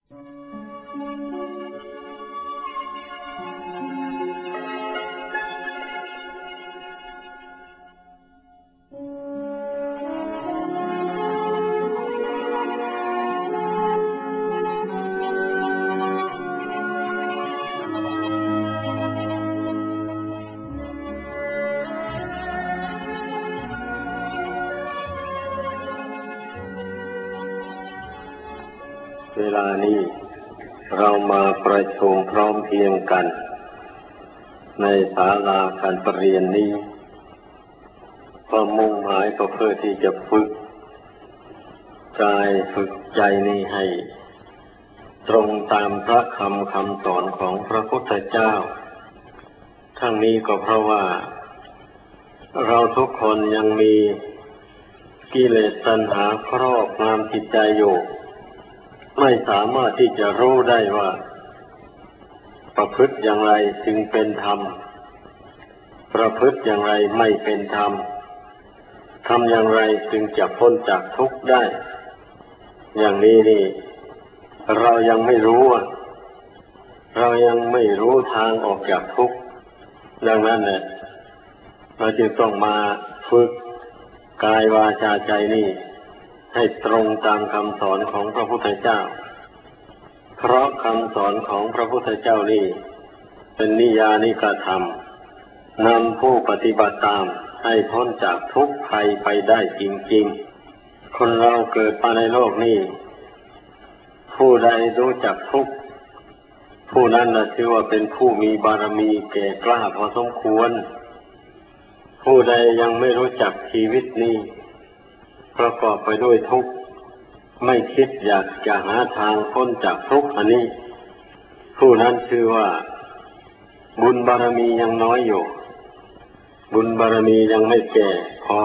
เวลานี้เรามาประชุมพร้อมเพรียงกันในศาลาการประเรียนนี้ความมุ่งหมายก็เพื่อที่จะฝึกกายฝึกใจนี้ให้ตรงตามพระคำสอนของพระพุทธเจ้าทั้งนี้ก็เพราะว่าเราทุกคนยังมีกิเลสตัณหาครอบงำจิตใจอยู่ไม่สามารถที่จะรู้ได้ว่าประพฤติอย่างไรจึงเป็นธรรมประพฤติอย่างไรไม่เป็นธรรมทำอย่างไรจึงจะพ้นจากทุกข์ได้อย่างนี้นี่เรายังไม่รู้เรายังไม่รู้ทางออกจากทุกข์ดังนั้นเนี่ยเราจึงต้องมาฝึกกายวาจาใจนี่ให้ตรงตามคำสอนของพระพุทธเจ้าเพราะคำสอนของพระพุทธเจ้านี่เป็นนิยานิกธรรมนำผู้ปฏิบัติตามให้พ้นจากทุกข์ภัยไปได้จริงๆคนเราเกิดมาในโลกนี้ผู้ใดรู้จักทุกข์ผู้นั้นน่ะชื่อว่าเป็นผู้มีบารมีแก่กล้าพอสมควรผู้ใดยังไม่รู้จักชีวิตนี้ประกอบไปด้วยทุกข์ไม่คิดอยากจะหาทางพ้นจากทุกข์อันนี้ผู้นั้นชื่อว่าบุญบารมียังน้อยอยู่บุญบารมียังไม่แก่พอ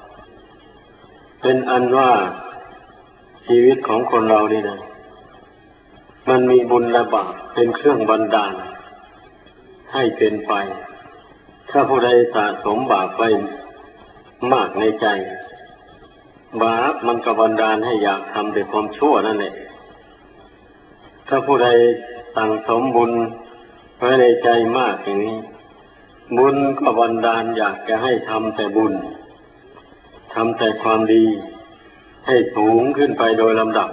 เป็นอันว่าชีวิตของคนเรานี่นะมันมีบุญและบาปเป็นเครื่องบันดาลให้เป็นไปถ้าผู้ใดสะสมบาปไว้มากในใจบาปมันก็บันดาลให้อยากทำแต่ความชั่วนั่นแหละถ้าผู้ใดสั่งสมบุญไว้ในใจมากอย่างนี้บุญก็บันดาลอยากจะให้ทำแต่บุญทำแต่ความดีให้สูงขึ้นไปโดยลำดับ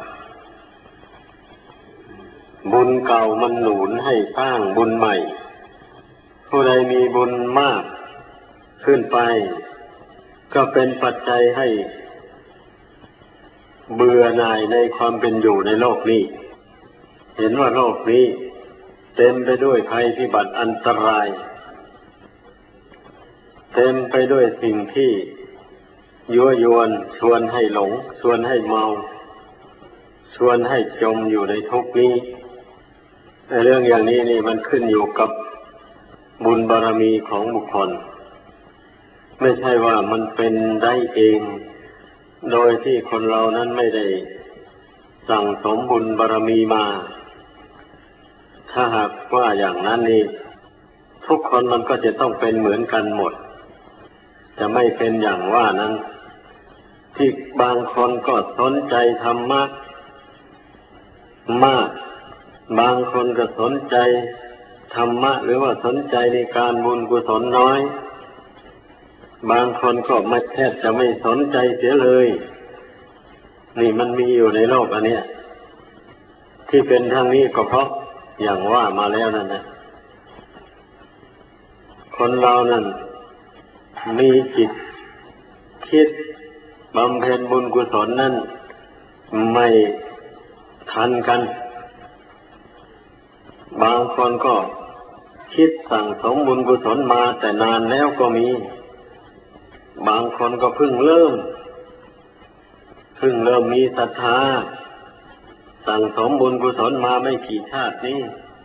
บุญเก่ามันหนุนให้สร้างบุญใหม่ผู้ใดมีบุญมากขึ้นไปก็เป็นปัจจัยให้เบื่อหน่ายในความเป็นอยู่ในโลกนี้เห็นว่าโลกนี้เต็มไปด้วยภัยพิบัติอันตรายเต็มไปด้วยสิ่งที่ยั่วยวนชวนให้หลงชวนให้เมาชวนให้จมอยู่ในทุกข์นี้เรื่องอย่างนี้นี่มันขึ้นอยู่กับบุญบารมีของบุคคลไม่ใช่ว่ามันเป็นได้เองโดยที่คนเรานั้นไม่ได้สั่งสมบุญบารมีมาถ้าหากว่าอย่างนั้นนี่ทุกคนมันก็จะต้องเป็นเหมือนกันหมดจะไม่เป็นอย่างว่านั้นที่บางคนก็สนใจธรรมะมากบางคนก็สนใจธรรมะหรือว่าสนใจในการบุญกุศลน้อยบางคนก็ไม่แทบจะไม่สนใจเสียเลยนี่มันมีอยู่ในโลกอันเนี้ยที่เป็นทางนี้ก็เพราะอย่างว่ามาแล้วนั่นนะคนเรานั้นมีจิตคิดบำเพ็ญบุญกุศลนั้นไม่ทันกันบางคนก็คิดสั่งสมบุญกุศลมาแต่นานแล้วก็มีบางคนก็เพิ่งเริ่มมีศรัทธาสั่งสมบุญกุศลมาไม่กี่ชาตินี้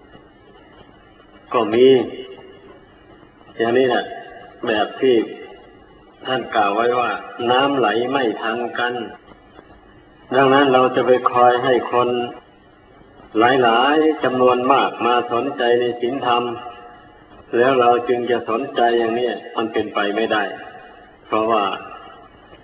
ก็มีอย่างนี้แหละแบบที่ท่านกล่าวไว้ว่าน้ำไหลไม่ทันกันดังนั้นเราจะไปคอยให้คนหลายๆจำนวนมากมาสนใจในศีลธรรมแล้วเราจึงจะสนใจอย่างนี้มันเป็นไปไม่ได้เพราะว่า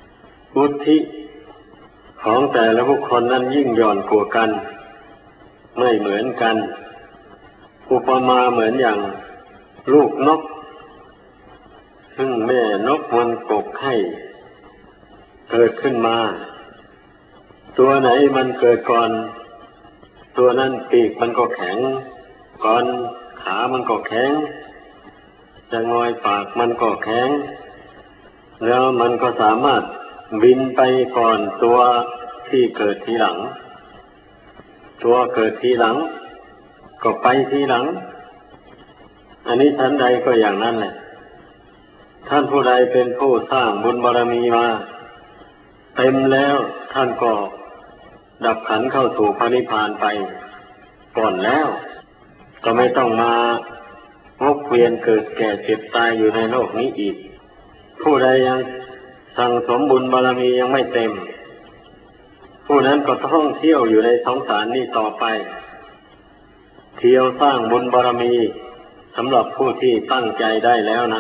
วุฒิของแต่ละบุคคลนั้นยิ่งหย่อนกว่ากันไม่เหมือนกันอุปมาเหมือนอย่างลูกนกซึ่งแม่นกมันกกให้เกิดขึ้นมาตัวไหนมันเกิดก่อนตัวนั้นปีกมันก็แข็งก่อนขามันก็แข็งจะงอยปากมันก็แข็งแล้วมันก็สามารถบินไปก่อนตัวที่เกิดทีหลังตัวเกิดทีหลังก็ไปทีหลังอันนี้ชั้นใดก็อย่างนั้นแหละท่านผู้ใดเป็นผู้สร้างบุญบารมีมาเต็มแล้วท่านก็ดับขันธ์เข้าสู่พระนิพพานไปก่อนแล้วก็ไม่ต้องมาวกเวียนเกิดแก่เจ็บตายอยู่ในโลกนี้อีกผู้ใดยังสั่งสมบุญบารมียังไม่เต็มผู้นั้นก็ท่องเที่ยวอยู่ในสงสารนี้ต่อไปเที่ยวสร้างบุญบารมีสำหรับผู้ที่ตั้งใจได้แล้วนะ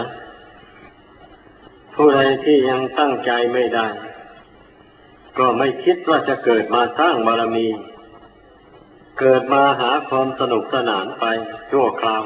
ผู้ใดที่ยังตั้งใจไม่ได้ก็ไม่คิดว่าจะเกิดมาสร้างบารมีเกิดมาหาความสนุกสนานไปชั่วคราว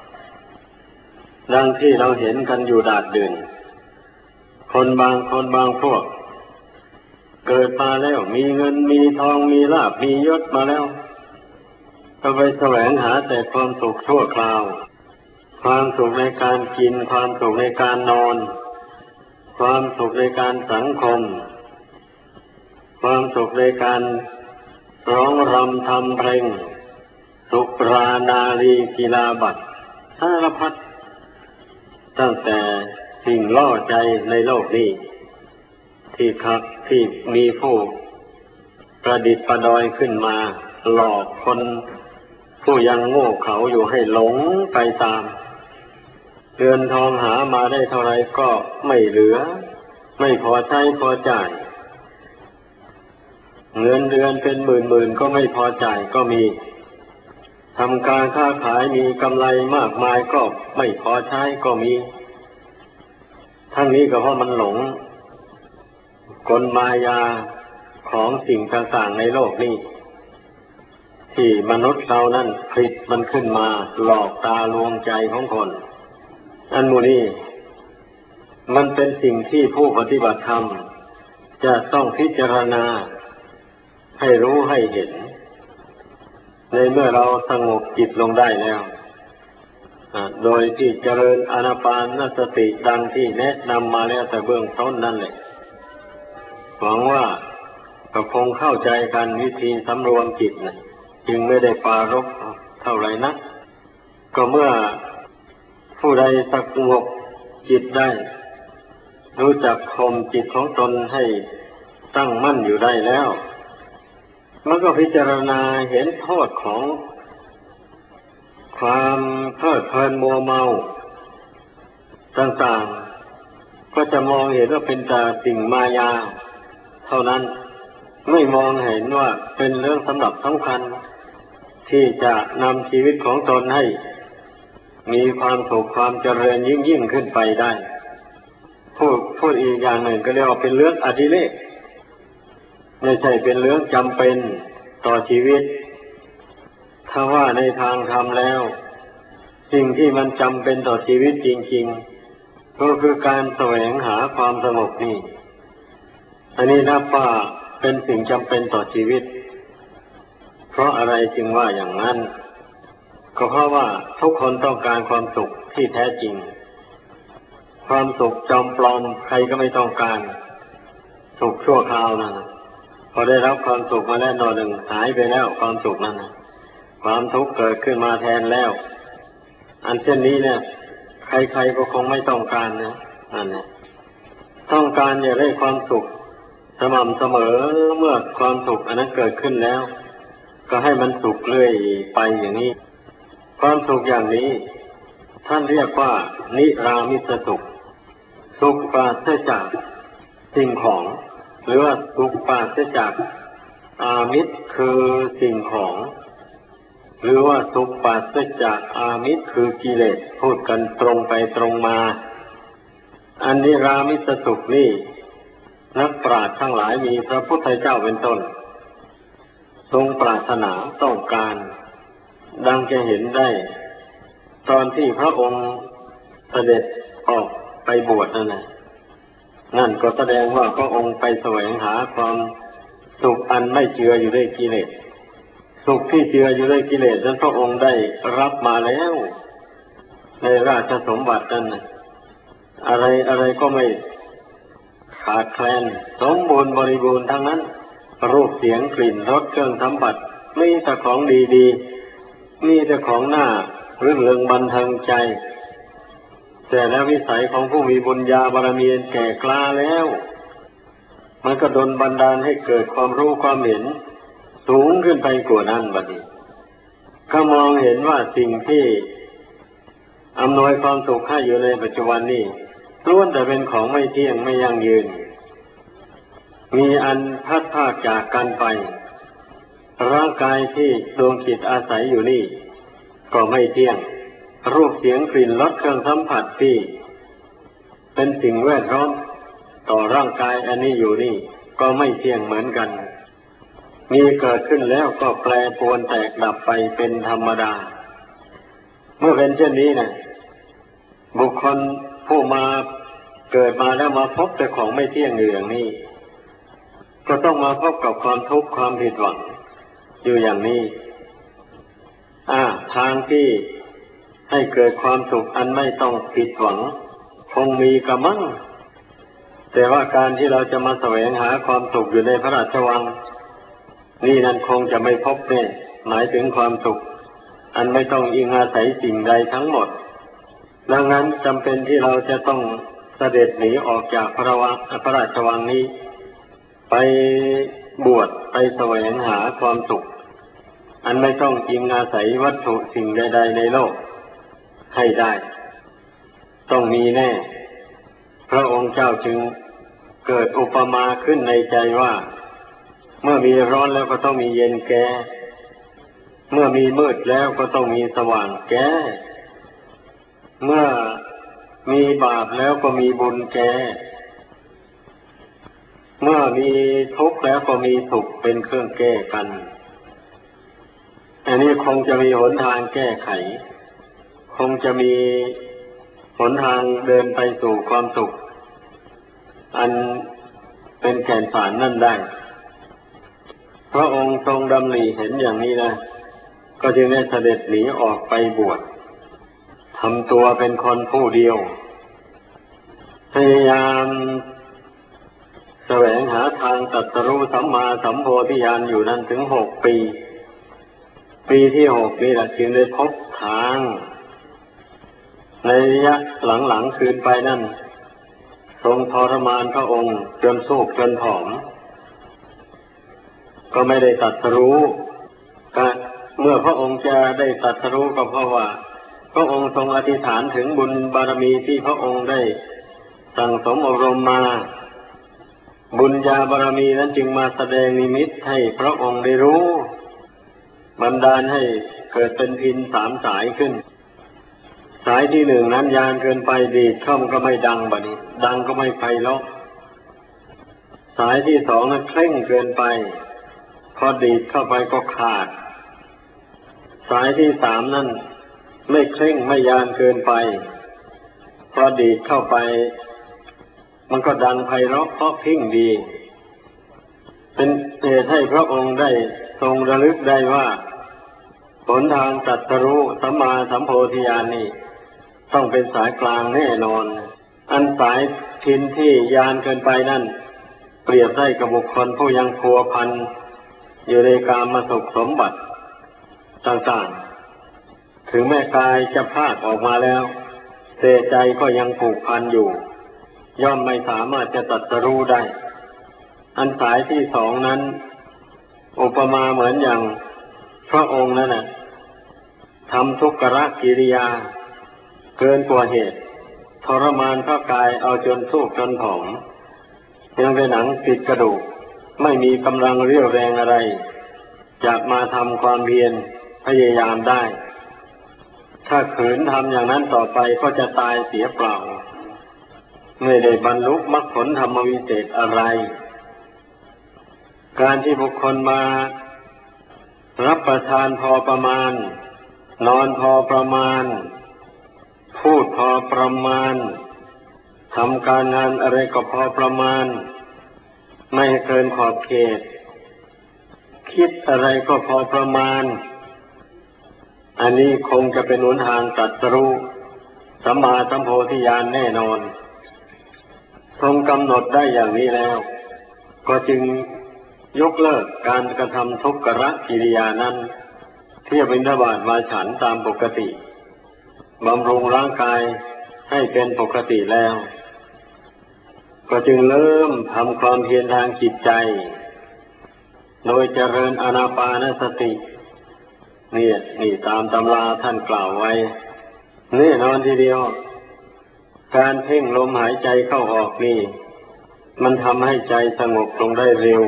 ดังที่เราเห็นกันอยู่ดาษดื่นคนบางพวกเกิดมาแล้วมีเงินมีทองมีลาภมียศมาแล้วก็ไปแสวงหาแต่ความสุขชั่วคราวความสุขในการกินความสุขในการนอนความสุขในการสังคมความสุขในการร้องรำทำเพลงสุรานารีกีฬาบัตรสารพัดตั้งแต่สิ่งล่อใจในโลกนี้ที่มีผู้ประดิษฐ์ประดอยขึ้นมาหลอกคนผู้ยังโง่เขลาอยู่ให้หลงไปตามเงินทองหามาได้เท่าไรก็ไม่เหลือไม่พอใช้พอจ่ายเงินเดือนเป็นหมื่นก็ไม่พอจ่ายก็มีทำการค้าขายมีกำไรมากมายก็ไม่พอใช้ก็มีทั้งนี้ก็เพราะมันหลงกลมายาของสิ่งต่างๆในโลกนี้ที่มนุษย์เรานั้นผลิตมันขึ้นมาหลอกตาลวงใจของคนอันหมู่นี้มันเป็นสิ่งที่ผู้ปฏิบัติธรรมจะต้องพิจารณาให้รู้ให้เห็นในเมื่อเราสงบจิตลงได้แล้วโดยที่เจริญอานาปานสติดังที่แนะนำมาแล้วแต่เบื้องต้นนั่นแหละหวังว่าก็คงเข้าใจกันวิธีสำรวมจิตนะจึงไม่ได้ปรารภเท่าไหร่นักก็เมื่อผู้ใดสงบจิตได้รู้จักข่มจิตของตนให้ตั้งมั่นอยู่ได้แล้วมันก็พิจารณาเห็นโทษของความเพลิดเพลินมัวเมาต่างๆก็จะมองเห็นว่าเป็นแต่สิ่งมายาเท่านั้นไม่มองเห็นว่าเป็นเรื่องสำหรับสำคัญที่จะนำชีวิตของตนให้มีความสุขความเจริญยิ่งขึ้นไปได้พูดอีกอย่างหนึ่งก็เรียกว่าเป็นเรื่องอดิเรกไม่ใช่เป็นเรื่องจำเป็นต่อชีวิตถ้าว่าในทางธรรมแล้วสิ่งที่มันจำเป็นต่อชีวิตจริงๆก็คือการแสวงหาความสงบนี่อันนี้นับว่าเป็นสิ่งจำเป็นต่อชีวิตเพราะอะไรจึงว่าอย่างนั้นก็เพราะว่าทุกคนต้องการความสุขที่แท้จริงความสุขจอมปลอมใครก็ไม่ต้องการสุขชั่วคราวนั่นพอได้รับความสุขมาแล้วหน่อยหนึ่งหายไปแล้วความสุขนั้นความทุกข์เกิดขึ้นมาแทนแล้วอันเช่นนี้เนี่ยใครๆก็คงไม่ต้องการนะนั่นแหละต้องการอย่าได้ความสุขสม่ำเสมอเมื่อความสุขอันนั้นเกิดขึ้นแล้วก็ให้มันสุขเรื่อยไปอย่างนี้ความสุขอย่างนี้ท่านเรียกว่านิรามิตสุขสุขปราศจากสิ่งของหรือว่าสุขปราศจากอามิตรคือสิ่งของหรือว่าสุขปราศจากอามิตรคือกิเลสพูดกันตรงไปตรงมาอันนิรามิตสุขนี่นักปราชญ์ทั้งหลายมีพระพุทธเจ้าเป็นต้นทรงปรารถนาต้องการดังจะเห็นได้ตอนที่พระองค์เสด็จออกไปบวชนั่นก็แสดงว่าพระองค์ไปแสวงหาความสุขอันไม่เจืออยู่ด้วยกิเลสสุขที่เจืออยู่ด้วยกิเลสนั้นพระองค์ได้รับมาแล้วในราชสมบัตินั้นอะไรอะไรก็ไม่ขาดแคลนสมบูรณ์บริบูรณ์ทั้งนั้นรูปเสียงกลิ่นรสเครื่องสัมผัสมีแต่ของดีๆมีแต่ของน่ารื่นเริงบันเทิงใจแต่แล้ววิสัยของผู้มีบุญญาบารมีแก่กล้าแล้วมันก็ดลบันดาลให้เกิดความรู้ความเห็นสูงขึ้นไปกว่านั้นบัดนี้ก็มองเห็นว่าสิ่งที่อำนวยความสุขให้อยู่ในปัจจุบันนี้ล้วนแต่เป็นของไม่เที่ยงไม่ยั่งยืนมีอันพัดพรากจากกันไปร่างกายที่ดวงจิตอาศัยอยู่นี่ก็ไม่เที่ยงรูปเสียงกลิ่นรสเครื่องสัมผัสที่เป็นสิ่งแวดล้อมต่อร่างกายอันนี้อยู่นี่ก็ไม่เที่ยงเหมือนกันมีเกิดขึ้นแล้วก็แปรปรวนแตกดับไปเป็นธรรมดาเมื่อเป็นเช่นนี้บุคคลผู้มาเกิดมาแล้วมาพบแต่ของไม่เที่ยงอย่างนี้ก็ต้องมาพบกับความทุกข์ความผิดหวังอยู่อย่างนี้ทางที่ให้เกิดความสุขอันไม่ต้องผิดหวังคงมีกระมังแต่ว่าการที่เราจะมาแสวงหาความสุขอยู่ในพระราชวังนี่นั่นคงจะไม่พบแน่หมายถึงความสุขอันไม่ต้องอิงอาศัยสิ่งใดทั้งหมดดังนั้นจำเป็นที่เราจะต้องเสด็จหนีออกจากพระราชวังนี้ไปบวชไปแสวงหาความสุขอันไม่ต้องอิงอาศัยวัตถุสิ่งใดๆในโลกให้ได้ต้องมีแน่พระองค์เจ้าจึงเกิดอุปมาขึ้นในใจว่าเมื่อมีร้อนแล้วก็ต้องมีเย็นแก่เมื่อมีมืดแล้วก็ต้องมีสว่างแก่เมื่อมีบาปแล้วก็มีบุญแก่เมื่อมีทุกข์แล้วก็มีสุขเป็นเครื่องแก้กันอันนี้คงจะมีหนทางแก้ไขคงจะมีหนทางเดินไปสู่ความสุขอันเป็นแก่นสารนั่นได้พระองค์ทรงดำริเห็นอย่างนี้ก็จึงได้เสด็จหนีออกไปบวชทำตัวเป็นคนผู้เดียวพยายามแสวงหาทางตรัสรู้สัมมาสัมโพธิญาณอยู่นั้นถึง6 ปีปีที่6นี่แหละจึงได้พบทางในระยะหลังๆคืนไปนั่นทรงทรมานพระองค์จนโศกจนผอมก็ไม่ได้ตรัสรู้เมื่อพระองค์จะได้ตรัสรู้ก็เพราะว่าพระองค์ทรงอธิษฐานถึงบุญบารมีที่พระองค์ได้สั่งสมอบรมมาบุญญาบารมีนั้นจึงมาแสดงนิมิตให้พระองค์ได้รู้บันดาลให้เกิดเป็นพิน3 สายขึ้นสายที่ 1นั้นยานเกินไปดีดเข้าก็ไม่ดังบัดนี้ดังก็ไม่ไพเราะสายที่ 2นั้นเคร่งเกินไปพอดีดเข้าไปก็ขาดสายที่ 3นั้นไม่เคร่งไม่ยานเกินไปพอดีดเข้าไปมันก็ดังไพเราะเพราะพิ้งดีเป็นเหตุให้พระองค์ได้ทรงระลึกได้ว่าหนทางตรัสรู้สัมมาสัมโพธิญาณนี่ต้องเป็นสายกลางแน่นอนอันสายพินที่ยานเกินไปนั่นเปรียบได้กับบุคคลผู้ยังพัวพันอยู่ในกามสุขสมบัติต่างๆถึงแม้กายจะพรากออกมาแล้วแต่ใจก็ยังผูกพันอยู่ย่อมไม่สามารถจะตรัสรู้ได้อันสายที่ 2นั้นอุปมาเหมือนอย่างพระองค์นั่นทำทุกขกิริยาเกินกว่าเหตุทรมานพระกายเอาจนทุกข์จนผอมยังเป็นหนังติดกระดูกไม่มีกำลังเรี่ยวแรงอะไรจะมาทำความเพียรพยายามได้ถ้าขืนทำอย่างนั้นต่อไปก็จะตายเสียเปล่าไม่ได้บรรลุมรรคผลธรรมวิเศษอะไรการที่บุคคลมารับประทานพอประมาณนอนพอประมาณพูดพอประมาณทำการงานอะไรก็พอประมาณไม่ให้เกินขอบเขตคิดอะไรก็พอประมาณอันนี้คงจะเป็นหนทางตรัสรู้สัมมาสัมโพธิญาณแน่นอนทรงกำหนดได้อย่างนี้แล้วก็จึงยกเลิกการกระทำทุกขกิริยานั้นเที่ยวบิณฑบาตมาฉันตามปกติบำรุงร่างกายให้เป็นปกติแล้วก็จึงเริ่มทำความเพียรทางจิตใจโดยเจริญอานาปานสตินี่ตามตำราท่านกล่าวไว้แน่นอนทีเดียวการเพ่งลมหายใจเข้าออกนี่มันทำให้ใจสงบลงได้เร็ว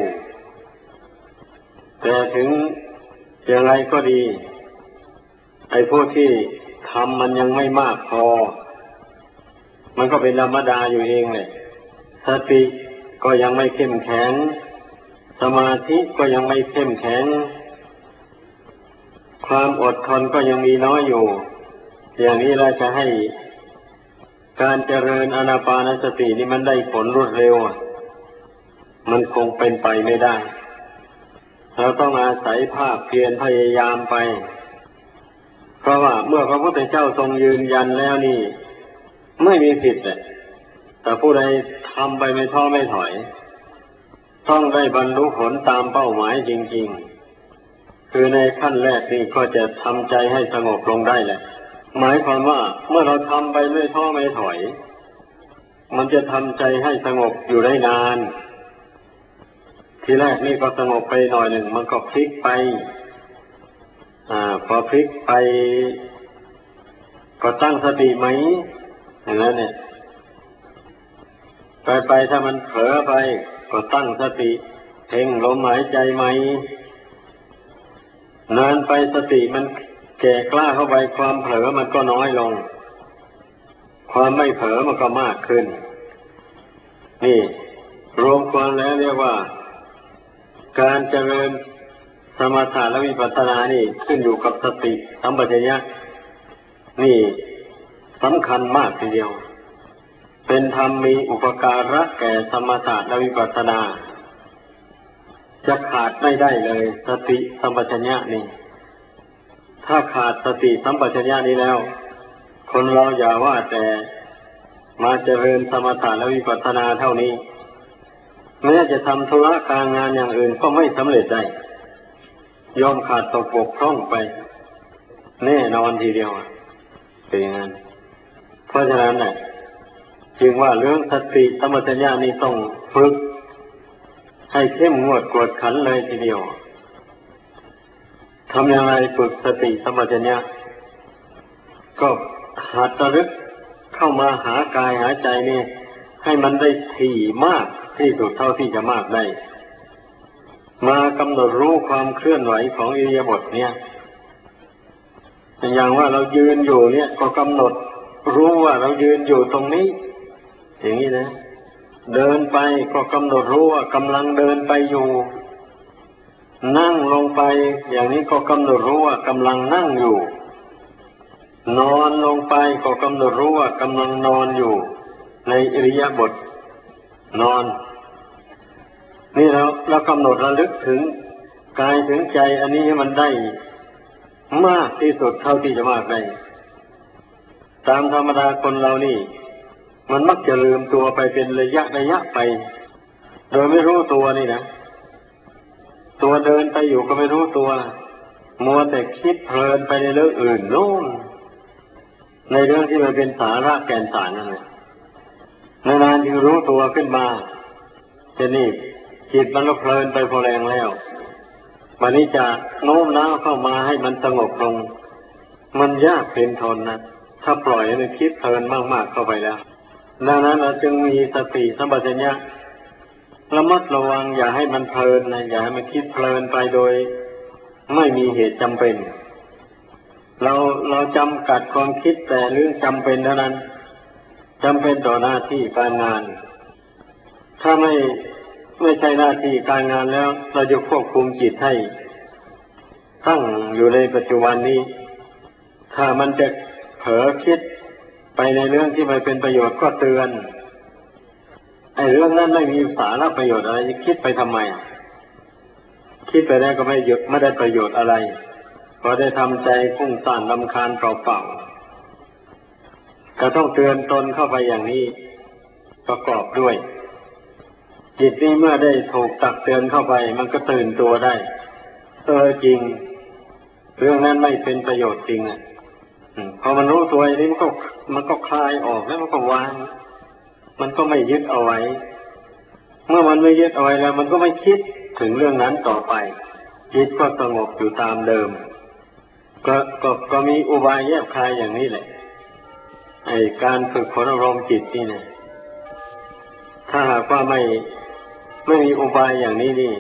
แต่ถึงอย่างไรก็ดีไอ้ผู้ที่ทำมันยังไม่มากพอมันก็เป็นธรรมดาอยู่เองเลยสติก็ยังไม่เข้มแข็งสมาธิก็ยังไม่เข้มแข็งความอดทนก็ยังมีน้อยอยู่อย่างนี้เราจะให้การเจริญอานาปานสตินี่มันได้ผลรวดเร็วมันคงเป็นไปไม่ได้เราต้องอาศัยภาคเพียรพยายามไปเพราะว่าเมื่อพระพุทธเจ้าทรงยืนยันแล้วนี่ไม่มีผิดเลยแต่ผู้ใดทำไปไม่ท้อไม่ถอยต้องได้บรรลุผลตามเป้าหมายจริงๆคือในขั้นแรกนี่ก็จะทำใจให้สงบลงได้แหละหมายความว่าเมื่อเราทำไปไม่ท้อไม่ถอยมันจะทำใจให้สงบอยู่ได้นานทีแรกนี่ก็สงบไปหน่อยหนึ่งมันก็พลิกไปพอพลิกไปก็ตั้งสติไหมอย่างนั้นเนี่ยไปถ้ามันเผลอไปก็ตั้งสติเพ่งลมหายใจไหมนานไปสติมันแก่กล้าเข้าไปความเผลอมันก็น้อยลงความไม่เผลอมันก็มากขึ้นนี่รวมความแล้วเรียกว่าการเจริญสมถะและวิปัสสนานี่ขึ้นอยู่กับสติสัมปชัญญะนี่สำคัญมากทีเดียวเป็นธรรมมีอุปการะแก่สมถะและวิปัสสนาจะขาดไม่ได้เลยสติสัมปชัญญะนี่ถ้าขาดสติสัมปชัญญะนี้แล้วคนเราอย่าว่าแต่มาเจริญสมถะและวิปัสสนาเท่านี้แม้จะทำธุระการงานอย่างอื่นก็ไม่สำเร็จได้ยอมขาดตกบกพร่องไปแน่นอนทีเดียวเป็นอย่างนั้นเพราะฉะนั้นเนี่ยจึงว่าเรื่องสติสัมปชัญญะนี้ต้องฝึกให้เข้มงวดกวดขันเลยทีเดียวทำอย่างไรฝึกสติสัมปชัญญะก็หัดระลึกเข้ามาหากายหาใจนี่ให้มันได้ถี่มากที่สุดเท่าที่จะมากได้มากำหนดรู้ความเคลื่อนไหวของอิริยาบถเนี่ยอย่างว่าเรายืนอยู่เนี่ยก็กำหนดรู้ว่าเรายืนอยู่ตรงนี้อย่างนี้นะเดินไปก็กำหนดรู้ว่ากำลังเดินไปอยู่นั่งลงไปอย่างนี้ก็กำหนดรู้ว่ากำลังนั่งอยู่นอนลงไปก็กำหนดรู้ว่ากำลังนอนอยู่ในอิริยาบถนอนนี่เรากำหนดระลึกถึงกายถึงใจอันนี้ให้มันได้มากที่สุดเท่าที่จะมากได้ตามธรรมดาคนเรานี่มันมักจะลืมตัวไปเป็นระยะไปโดยไม่รู้ตัวนี่นะตัวเดินไปอยู่ก็ไม่รู้ตัวมัวแต่คิดเพลินไปในเรื่องอื่นโน่นในเรื่องที่มันเป็นสาระแก่นสารนั่นแหละนานๆจึงรู้ตัวขึ้นมาจะนี่จิตมันก็เพลินไปพอแรงแล้ววันนี้จะโน้มน้าวเข้ามาให้มันสงบลงมันยากเพ็ญทนนะถ้าปล่อยให้มันคิดเพลินมากๆเข้าไปแล้วดังนั้นเราจึงมีสติสัมปชัญญะระมัดระวังอย่าให้มันเพลินนะอย่าให้มันคิดเพลินไปโดยไม่มีเหตุจำเป็นเราจำกัดความคิดแต่เรื่องจำเป็นเท่านั้นจำเป็นต่อหน้าที่การงานถ้าไม่ใช่หน้าที่การงานแล้วเราจะควบคุมจิตให้ตั้งอยู่ในปัจจุบันนี้ถ้ามันจะเผลอคิดไปในเรื่องที่ไม่เป็นประโยชน์ก็เตือนไอ้เรื่องนั้นไม่มีสาระประโยชน์อะไรจะคิดไปทำไมคิดไปแล้วก็ไม่ได้ประโยชน์อะไรก็ได้ทำใจฟุ้งซ่านรำคาญเปล่าๆก็ต้องเตือนตนเข้าไปอย่างนี้ประกอบด้วยจิตนี้เมื่อได้ถูกตักเตือนเข้าไปมันก็ตื่นตัวได้จริงเรื่องนั้นไม่เป็นประโยชน์จริงพอมันรู้ตัวนี้มันก็คลายออกแล้วมันก็วางมันก็ไม่ยึดเอาไว้เมื่อมันไม่ยึดเอาไว้แล้วมันก็ไม่คิดถึงเรื่องนั้นต่อไปจิตก็สงบอยู่ตามเดิมก็มีอุบายแยบคายอย่างนี้แหละไอ้การฝึกฝนอารมณ์จิตนี่นะถ้าหากว่าไม่มีอุบายอย่างนี้นี่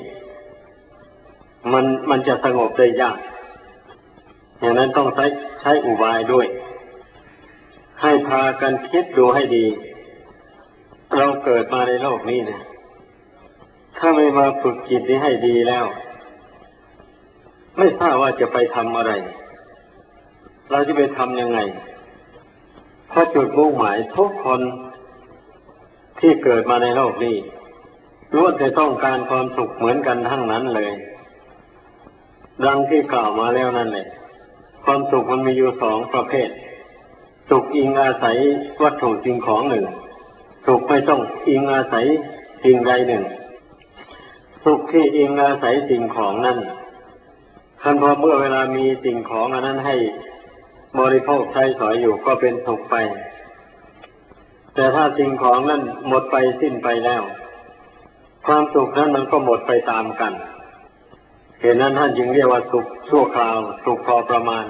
มันจะสงบได้ยากอย่างนั้นต้องใช้อุบายด้วยให้พากันคิดดูให้ดีเราเกิดมาในโลกนี้นะถ้าไม่มาฝึกจิตนี้ให้ดีแล้วไม่ทราบว่าจะไปทำอะไรเราจะไปทำยังไงเพราะจุดมุ่งหมายทุกคนที่เกิดมาในโลกนี้ล้วนแต่ต้องการความสุขเหมือนกันทั้งนั้นเลยดังที่กล่าวมาแล้วนั่นแหละความสุขมันมีอยู่สองประเภทสุขอิงอาศัยวัตถุสิ่งของหนึ่งสุขไม่ต้องอิงอาศัยสิ่งใดหนึ่งสุขที่อิงอาศัยสิ่งของนั้นคันพอเมื่อเวลามีสิ่งของอันนั้นให้บริโภคใช้สอยอยู่ก็เป็นสุขไปแต่ถ้าสิ่งของนั้นหมดไปสิ้นไปแล้วความสุขนั้นมันก็หมดไปตามกันเหตุนั้นท่านจึงเรียกว่าสุขชั่วคราวสุขพอประมาณ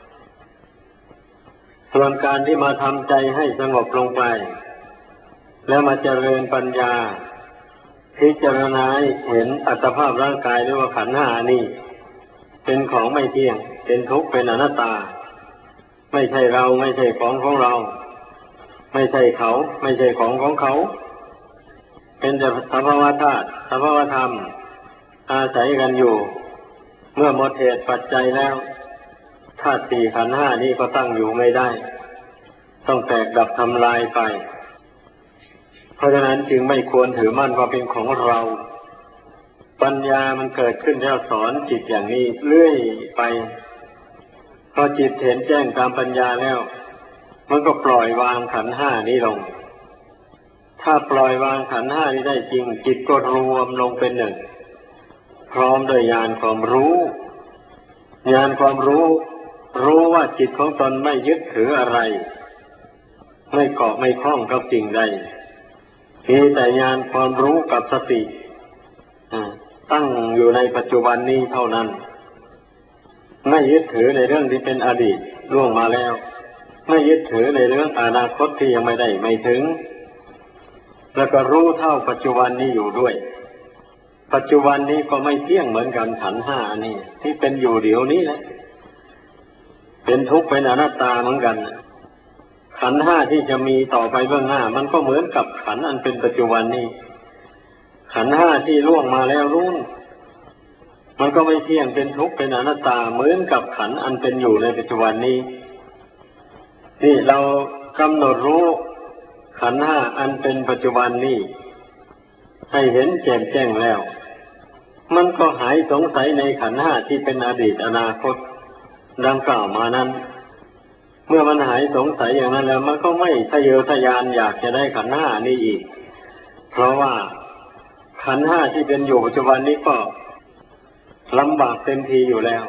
ส่วนการที่มาทำใจให้สงบลงไปแล้วมาเจริญปัญญาพิจารณาเห็นอัตภาพร่างกายหรือว่าขันธ์ห้านี่เป็นของไม่เที่ยงเป็นทุกข์เป็นอนัตตาไม่ใช่เราไม่ใช่ของเราไม่ใช่เขาไม่ใช่ของเขาเป็นแต่สภาวะธาตุสภาวะธรรมอาศัยกันอยู่เมื่อหมดเหตุปัจจัยแล้วธาตุสี่ขันธ์ห้านี้ก็ตั้งอยู่ไม่ได้ต้องแตกดับทำลายไปเพราะฉะนั้นจึงไม่ควรถือมั่นว่าเป็นของเราปัญญามันเกิดขึ้นแล้วสอนจิตอย่างนี้เรื่อยไปพอจิตเห็นแจ้งตามปัญญาแล้วมันก็ปล่อยวางขันธ์ห้านี้ลงถ้าปล่อยวางขันธ์ห้านี้ได้จริงจิตก็รวมลงเป็นหนึ่งพร้อมด้วยญาณความรู้ญาณความรู้ว่าจิตของตนไม่ยึดถืออะไรไม่เกาะไม่คล้องกับสิ่งใดมีแต่ญาณความรู้กับสติตั้งอยู่ในปัจจุบันนี้เท่านั้นไม่ยึดถือในเรื่องที่เป็นอดีตล่วงมาแล้วไม่ยึดถือในเรื่องอนาคตที่ยังไม่ถึงแล้วก็รู้เท่าปัจจุบันนี้อยู่ด้วยปัจจุบันนี้ก็ไม่เที่ยงเหมือนกันขันธ์ห้านี่ที่เป็นอยู่เดี๋ยวนี้แหละเป็นทุกข์เป็นอนัตตาเหมือนกันขันธ์ห้าที่จะมีต่อไปเบื้องหน้ามันก็เหมือนกับขันธ์อันเป็นปัจจุบันนี้ขันธ์ห้าที่ล่วงมาแล้วนู้นมันก็ไม่เที่ยงเป็นทุกข์เป็นอนัตตาเหมือนกับขันธ์อันเป็นอยู่ในปัจจุบันนี้นี่เรากำหนดรู้ขันธ์ห้าอันเป็นปัจจุบันนี้ให้เห็นแจ่มแจ้งแล้วมันก็หายสงสัยในขันธ์ห้าที่เป็นอดีตอนาคตดังกล่าวมานั้นเมื่อมันหายสงสัยอย่างนั้นแล้วมันก็ไม่ทะเยอทะยานอยากจะได้ขันธ์ห้านี้อีกเพราะว่าขันธ์ห้าที่เป็นอยู่ปัจจุบันนี้ก็ลำบากเต็มทีอยู่แล้ว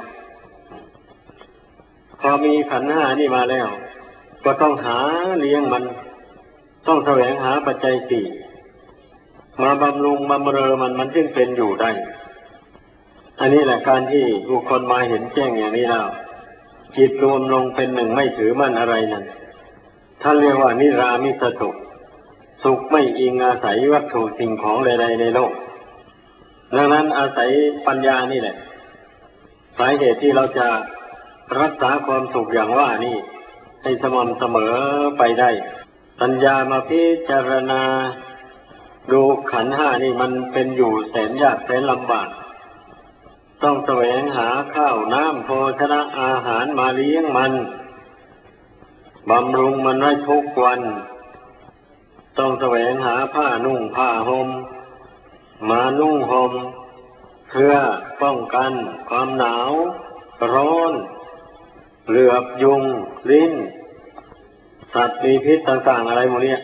พอมีขันธ์ห้านี่มาแล้วก็ต้องหาเลี้ยงมันต้องแสวงหาปัจจัยสี่มาบำรุงบำเรอมันจึงเป็นอยู่ได้อันนี้แหละการที่บุคคลมาเห็นแจ้งอย่างนี้แล้วจิตรวมลงเป็นหนึ่งไม่ถือมั่นอะไรนั้นท่านเรียกว่านิรามิสสุขสุขไม่อิงอาศัยวัตถุสิ่งของใดๆในโลกดังนั้นอาศัยปัญญานี่แหละสาเหตุที่เราจะรักษาความสุขอย่างว่านี่ให้สม่ำเสมอไปได้ปัญญามาพิจารณาดูขันธ์ห้านี่มันเป็นอยู่แสนยากแสนลำบากต้องแสวงหาข้าวน้ำโภชนะอาหารมาเลี้ยงมันบำรุงมันไว้ทุกวันต้องแสวงหาผ้านุ่งผ้าห่มมานุ่งห่มเพื่อป้องกันความหนาวร้อนเหลือบยุงลิ้นสัตว์มีพิษต่างๆอะไรหมดเนี่ย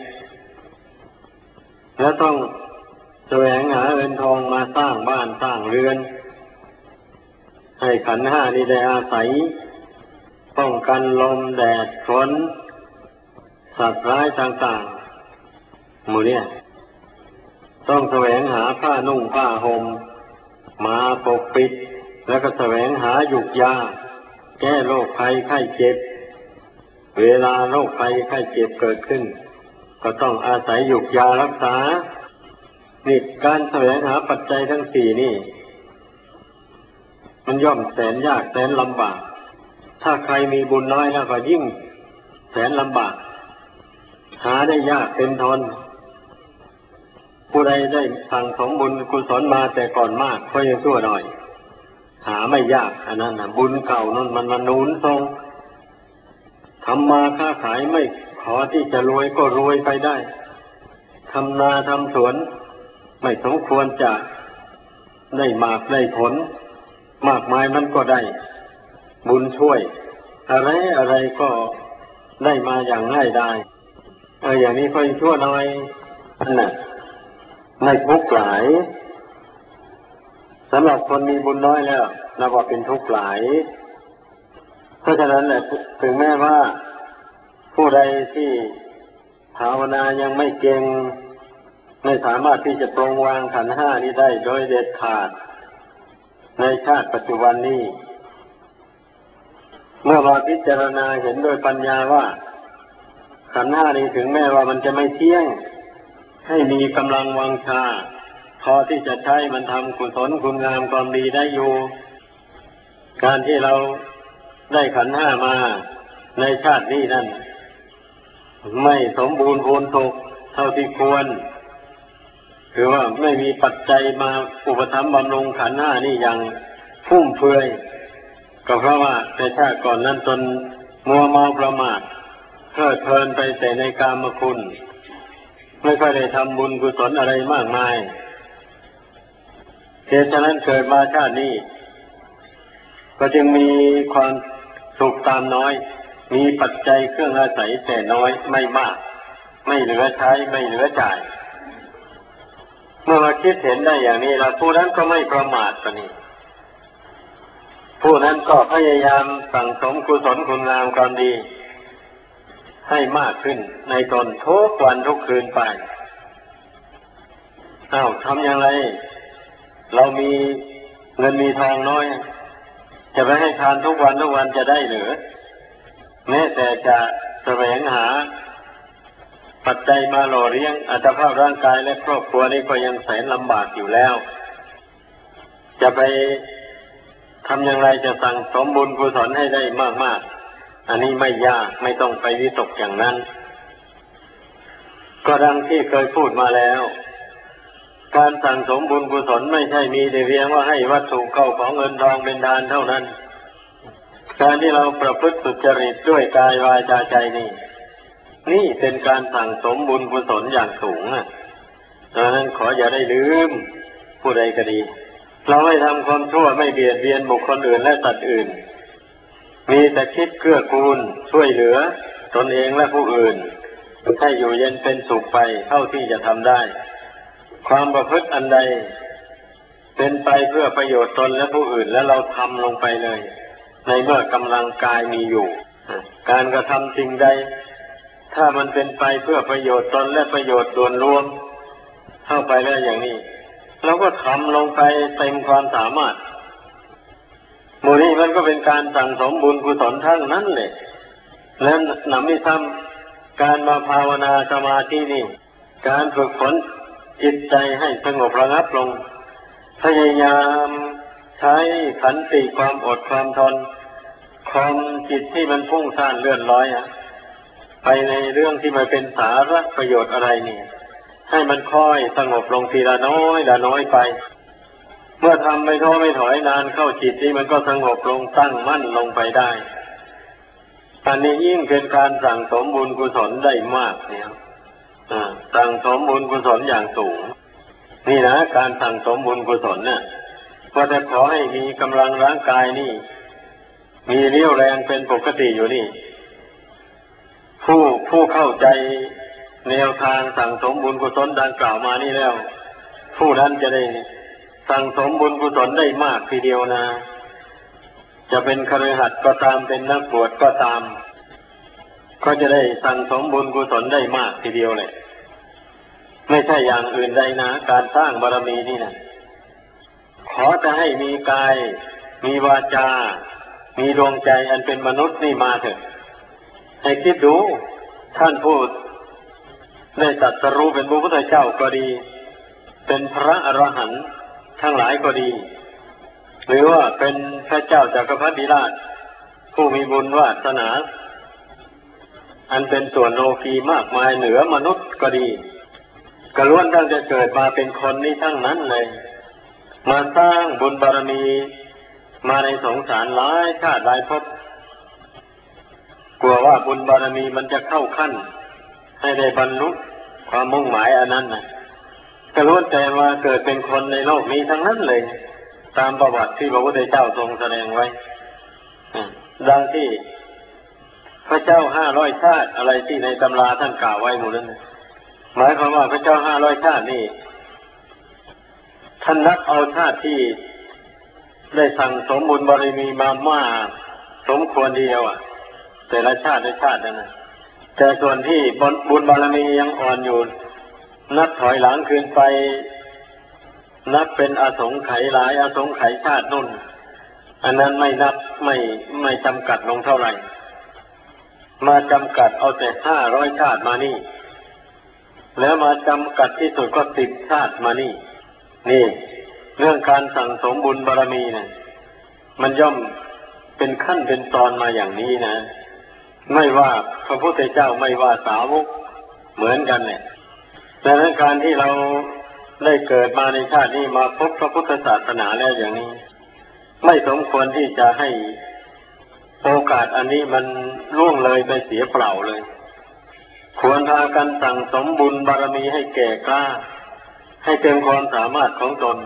แล้วต้องแสวงหาเงินทองมาสร้างบ้านสร้างเรือนให้ขันธ์ห้านี้ได้อาศัยป้องกันลมแดดฝนสัตว์ร้ายต่างๆหมู่เนี่ยต้องแสวงหาผ้านุ่งผ้าห่มมาปกปิดแล้วก็แสวงหาหยุกยาแก้โรคภัยไข้เจ็บเวลาโรคภัยไข้เจ็บเกิดขึ้นก็ต้องอาศัยหยุกยารักษานี่การแสวงหาปัจจัยทั้งสี่นี่มันย่อมแสนยากแสนลำบากถ้าใครมีบุญน้อยแล้วก็ยิ่งแสนลำบากหาได้ยากเต็มทนผู้ใดได้สั่งสมบุญกุศลมาแต่ก่อนมากก็ยังชั่วหน่อยหาไม่ยากอันนั้นบุญเก่านั่นมันมาหนุนทรงทำมาค้าขายไม่ขอที่จะรวยก็รวยไปได้ทำนาทำสวนไม่สมควรจะได้มากได้ผลมากมายมันก็ได้บุญช่วยอะไรก็ได้มาอย่างง่ายได้อย่างนี้ก็ชั่วหน่อยนั่นน่ะไม่ทุกข์หลายสำหรับคนมีบุญน้อยแล้วนับว่าเป็นทุกข์หลายเพราะฉะนั้นแหละถึงแม้ว่าผู้ใดที่ภาวนายังไม่เก่งไม่สามารถที่จะปรงวางขันธ์ห้านี้ได้โดยเด็ดขาดในชาติปัจจุบันนี้เมื่อมาพิจารณาเห็นโดยปัญญาว่าขันธ์ห้านี้ถึงแม้ว่ามันจะไม่เที่ยงให้มีกำลังวังชาพอที่จะใช้มันทำกุศลคุณงามความดีได้อยู่การที่เราได้ขันธ์ห้ามาในชาตินี้นั่นไม่สมบูรณ์พูนสุขเท่าที่ควรคือว่าไม่มีปัจจัยมาอุปถัมภ์บำรุงขันธ์ห้านี่อย่างฟุ่มเฟือยก็เพราะว่าในชาติก่อนนั้นตนมัวเมาประมาทเพลิดเพลินไปแต่ในกามคุณไม่ค่อยได้ทำบุญกุศลอะไรมากมายเหตุฉะนั้นเกิดมาชาตินี้ก็จึงมีความสุขตามน้อยมีปัจจัยเครื่องอาศัยแต่น้อยไม่มากไม่เหลือใช้ไม่เหลือจ่ายเมื่อมาคิดเห็นได้อย่างนี้แล้วผู้นั้นก็ไม่ประมาทปะนี่ผู้นั้นก็พยายามสั่งสมกุศลคุณงามความดีให้มากขึ้นในตนทุกวันทุกคืนไปทำอย่างไรเรามีเงินมีทองน้อยจะไปให้ทานทุกวันจะได้หรือแม้แต่จะแสวงหาปัจจัยมาหล่อเลี้ยงอัตภาพร่างกายและครอบครัวนี้ก็ยังแสนลำบากอยู่แล้วจะไปทำอย่างไรจะสั่งสมบุญกุศลให้ได้มากๆอันนี้ไม่ยากไม่ต้องไปวิตกอย่างนั้นก็ดังที่เคยพูดมาแล้วการสั่งสมบุญกุศลไม่ใช่มีแต่เพียงว่าให้วัตถุเข้าของเงินทองเป็นทานเท่านั้นการที่เราประพฤติสุจริตด้วยกายวาจาใจนี่เป็นการสั่งสมบุญกุศลอย่างสูงดังนั้นขออย่าได้ลืมผู้ใดก็ดีเราไม่ทำความชั่วไม่เบียดเบียนบุคคลอื่นและสัตว์อื่นมีแต่คิดเกื้อกูลช่วยเหลือตนเองและผู้อื่นให้อยู่เย็นเป็นสุขไปเท่าที่จะทำได้ความประพฤติอันใดเป็นไปเพื่อประโยชน์ตนและผู้อื่นและเราทำลงไปเลยในเมื่อกำลังกายมีอยู่การกระทำสิ่งใดถ้ามันเป็นไปเพื่อประโยชน์ตนและประโยชน์ส่วนรวมเข้าไปแล้วอย่างนี้เราก็ทำลงไปเต็มความสามารถหมู่นี้มันก็เป็นการสั่งสมบุญกุศลทั้งนั้นเลยและนำที่ทำการมาภาวนาสมาธินี่การฝึกฝนจิตใจให้สงบระงับลงพยายามใช้ขันติความอดความทนความจิตที่มันพุ่งซ่านเลื่อนลอยไปในเรื่องที่มันเป็นสาระประโยชน์อะไรนี่ให้มันค่อยสงบลงทีละน้อยไปเมื่อทำไม่ท้อไม่ถอยนานเข้าจิตนี้มันก็สงบลงตั้งมั่นลงไปได้อันนี้ยิ่งเป็นการสั่งสมบุญกุศลได้มากเนี่ยสั่งสมบุญกุศลอย่างสูงนี่นะการสั่งสมบุญกุศลเนี่ยก็จะขอให้มีกำลังร่างกายนี่มีเรี่ยวแรงเป็นปกติอยู่นี่ผู้เข้าใจแนวทางสั่งสมบุญกุศลดังกล่าวมานี่แล้วผู้นั้นจะได้สั่งสมบุญกุศลได้มากทีเดียวนะจะเป็นคฤหัสถ์ก็ตามเป็นนักบวชก็ตามก็จะได้สั่งสมบุญกุศลได้มากทีเดียวเลยไม่ใช่อย่างอื่นใดนะการสร้างบารมีนี่นะขอจะให้มีกายมีวาจามีดวงใจอันเป็นมนุษย์นี่มาเถอะให้คิดดูท่านพูดได้ตรัสรู้เป็นพระพุทธเจ้าก็ดีเป็นพระอรหันต์ทั้งหลายก็ดีหรือว่าเป็นพระเจ้าจักรพรรดิราชผู้มีบุญวาสนาอันเป็นส่วนโลกีมากมายเหนือมนุษย์ก็ดีก็ล้วนตั้งแต่เกิดมาเป็นคนนี้ทั้งนั้นเลยมาสร้างบุญบารมีมาในสงสารหลายชาติหลายภพกลัวว่าบุญบารมีมันจะเข้าขั้นให้ได้บรรลุความมุ่งหมายอันนั้นนะก็ล้วนแต่มาเกิดเป็นคนในโลกนี้ทั้งนั้นเลยตามประวัติที่พระพุทธเจ้าทรงแสดงไว้ดังที่พระเจ้า500 ชาติอะไรที่ในตำราท่านกล่าวไว้หมดนั้นหมายความว่าพระเจ้า500 ชาตินี่ท่านนับเอาชาติที่ได้สั่งสมบุญบารมีมามากสมควรเดียวแต่ละชาติในชาตินั้นนะแต่ส่วนที่บุญบารมียังอ่อนอยู่นับถอยหลังคืนไปนับเป็นอสงไขยหลายอสงไขยชาตินู่นอันนั้นไม่นับไม่จำกัดลงเท่าไหร่มาจำกัดเอาแต่500 ชาติมานี่แล้วมาจำกัดที่สุดก็10 ชาติมานี่นี่เรื่องการสั่งสมบุญบารมีเนี่ยมันย่อมเป็นขั้นเป็นตอนมาอย่างนี้นะไม่ว่าพระพุทธเจ้าไม่ว่าสาวกเหมือนกันเนี่ยดังนั้นการที่เราได้เกิดมาในชาตินี้มาพบพระพุทธศาสนาแล้วอย่างนี้ไม่สมควรที่จะให้โอกาสอันนี้มันล่วงเลยไปเสียเปล่าเลยควรพากันสั่งสมบุญบารมีให้แก่กล้าให้เต็มความสามารถของตน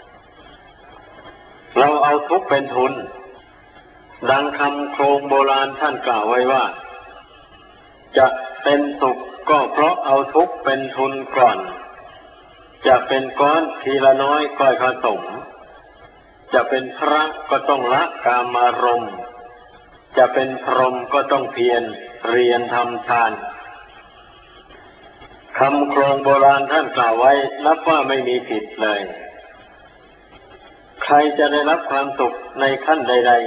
เราเอาทุกข์เป็นทุนดังคำโครงโบราณท่านกล่าวไว้ว่าจะเป็นสุขก็เพราะเอาทุกข์เป็นทุนก่อนจะเป็นก้อนทีละน้อยค่อยผสมจะเป็นพระก็ต้องละกามารมณ์จะเป็นพรหมก็ต้องเพียรเรียนทำทานคำโครงโบราณท่านกล่าวไว้นับว่าไม่มีผิดเลยใครจะได้รับความสุขในขั้นใด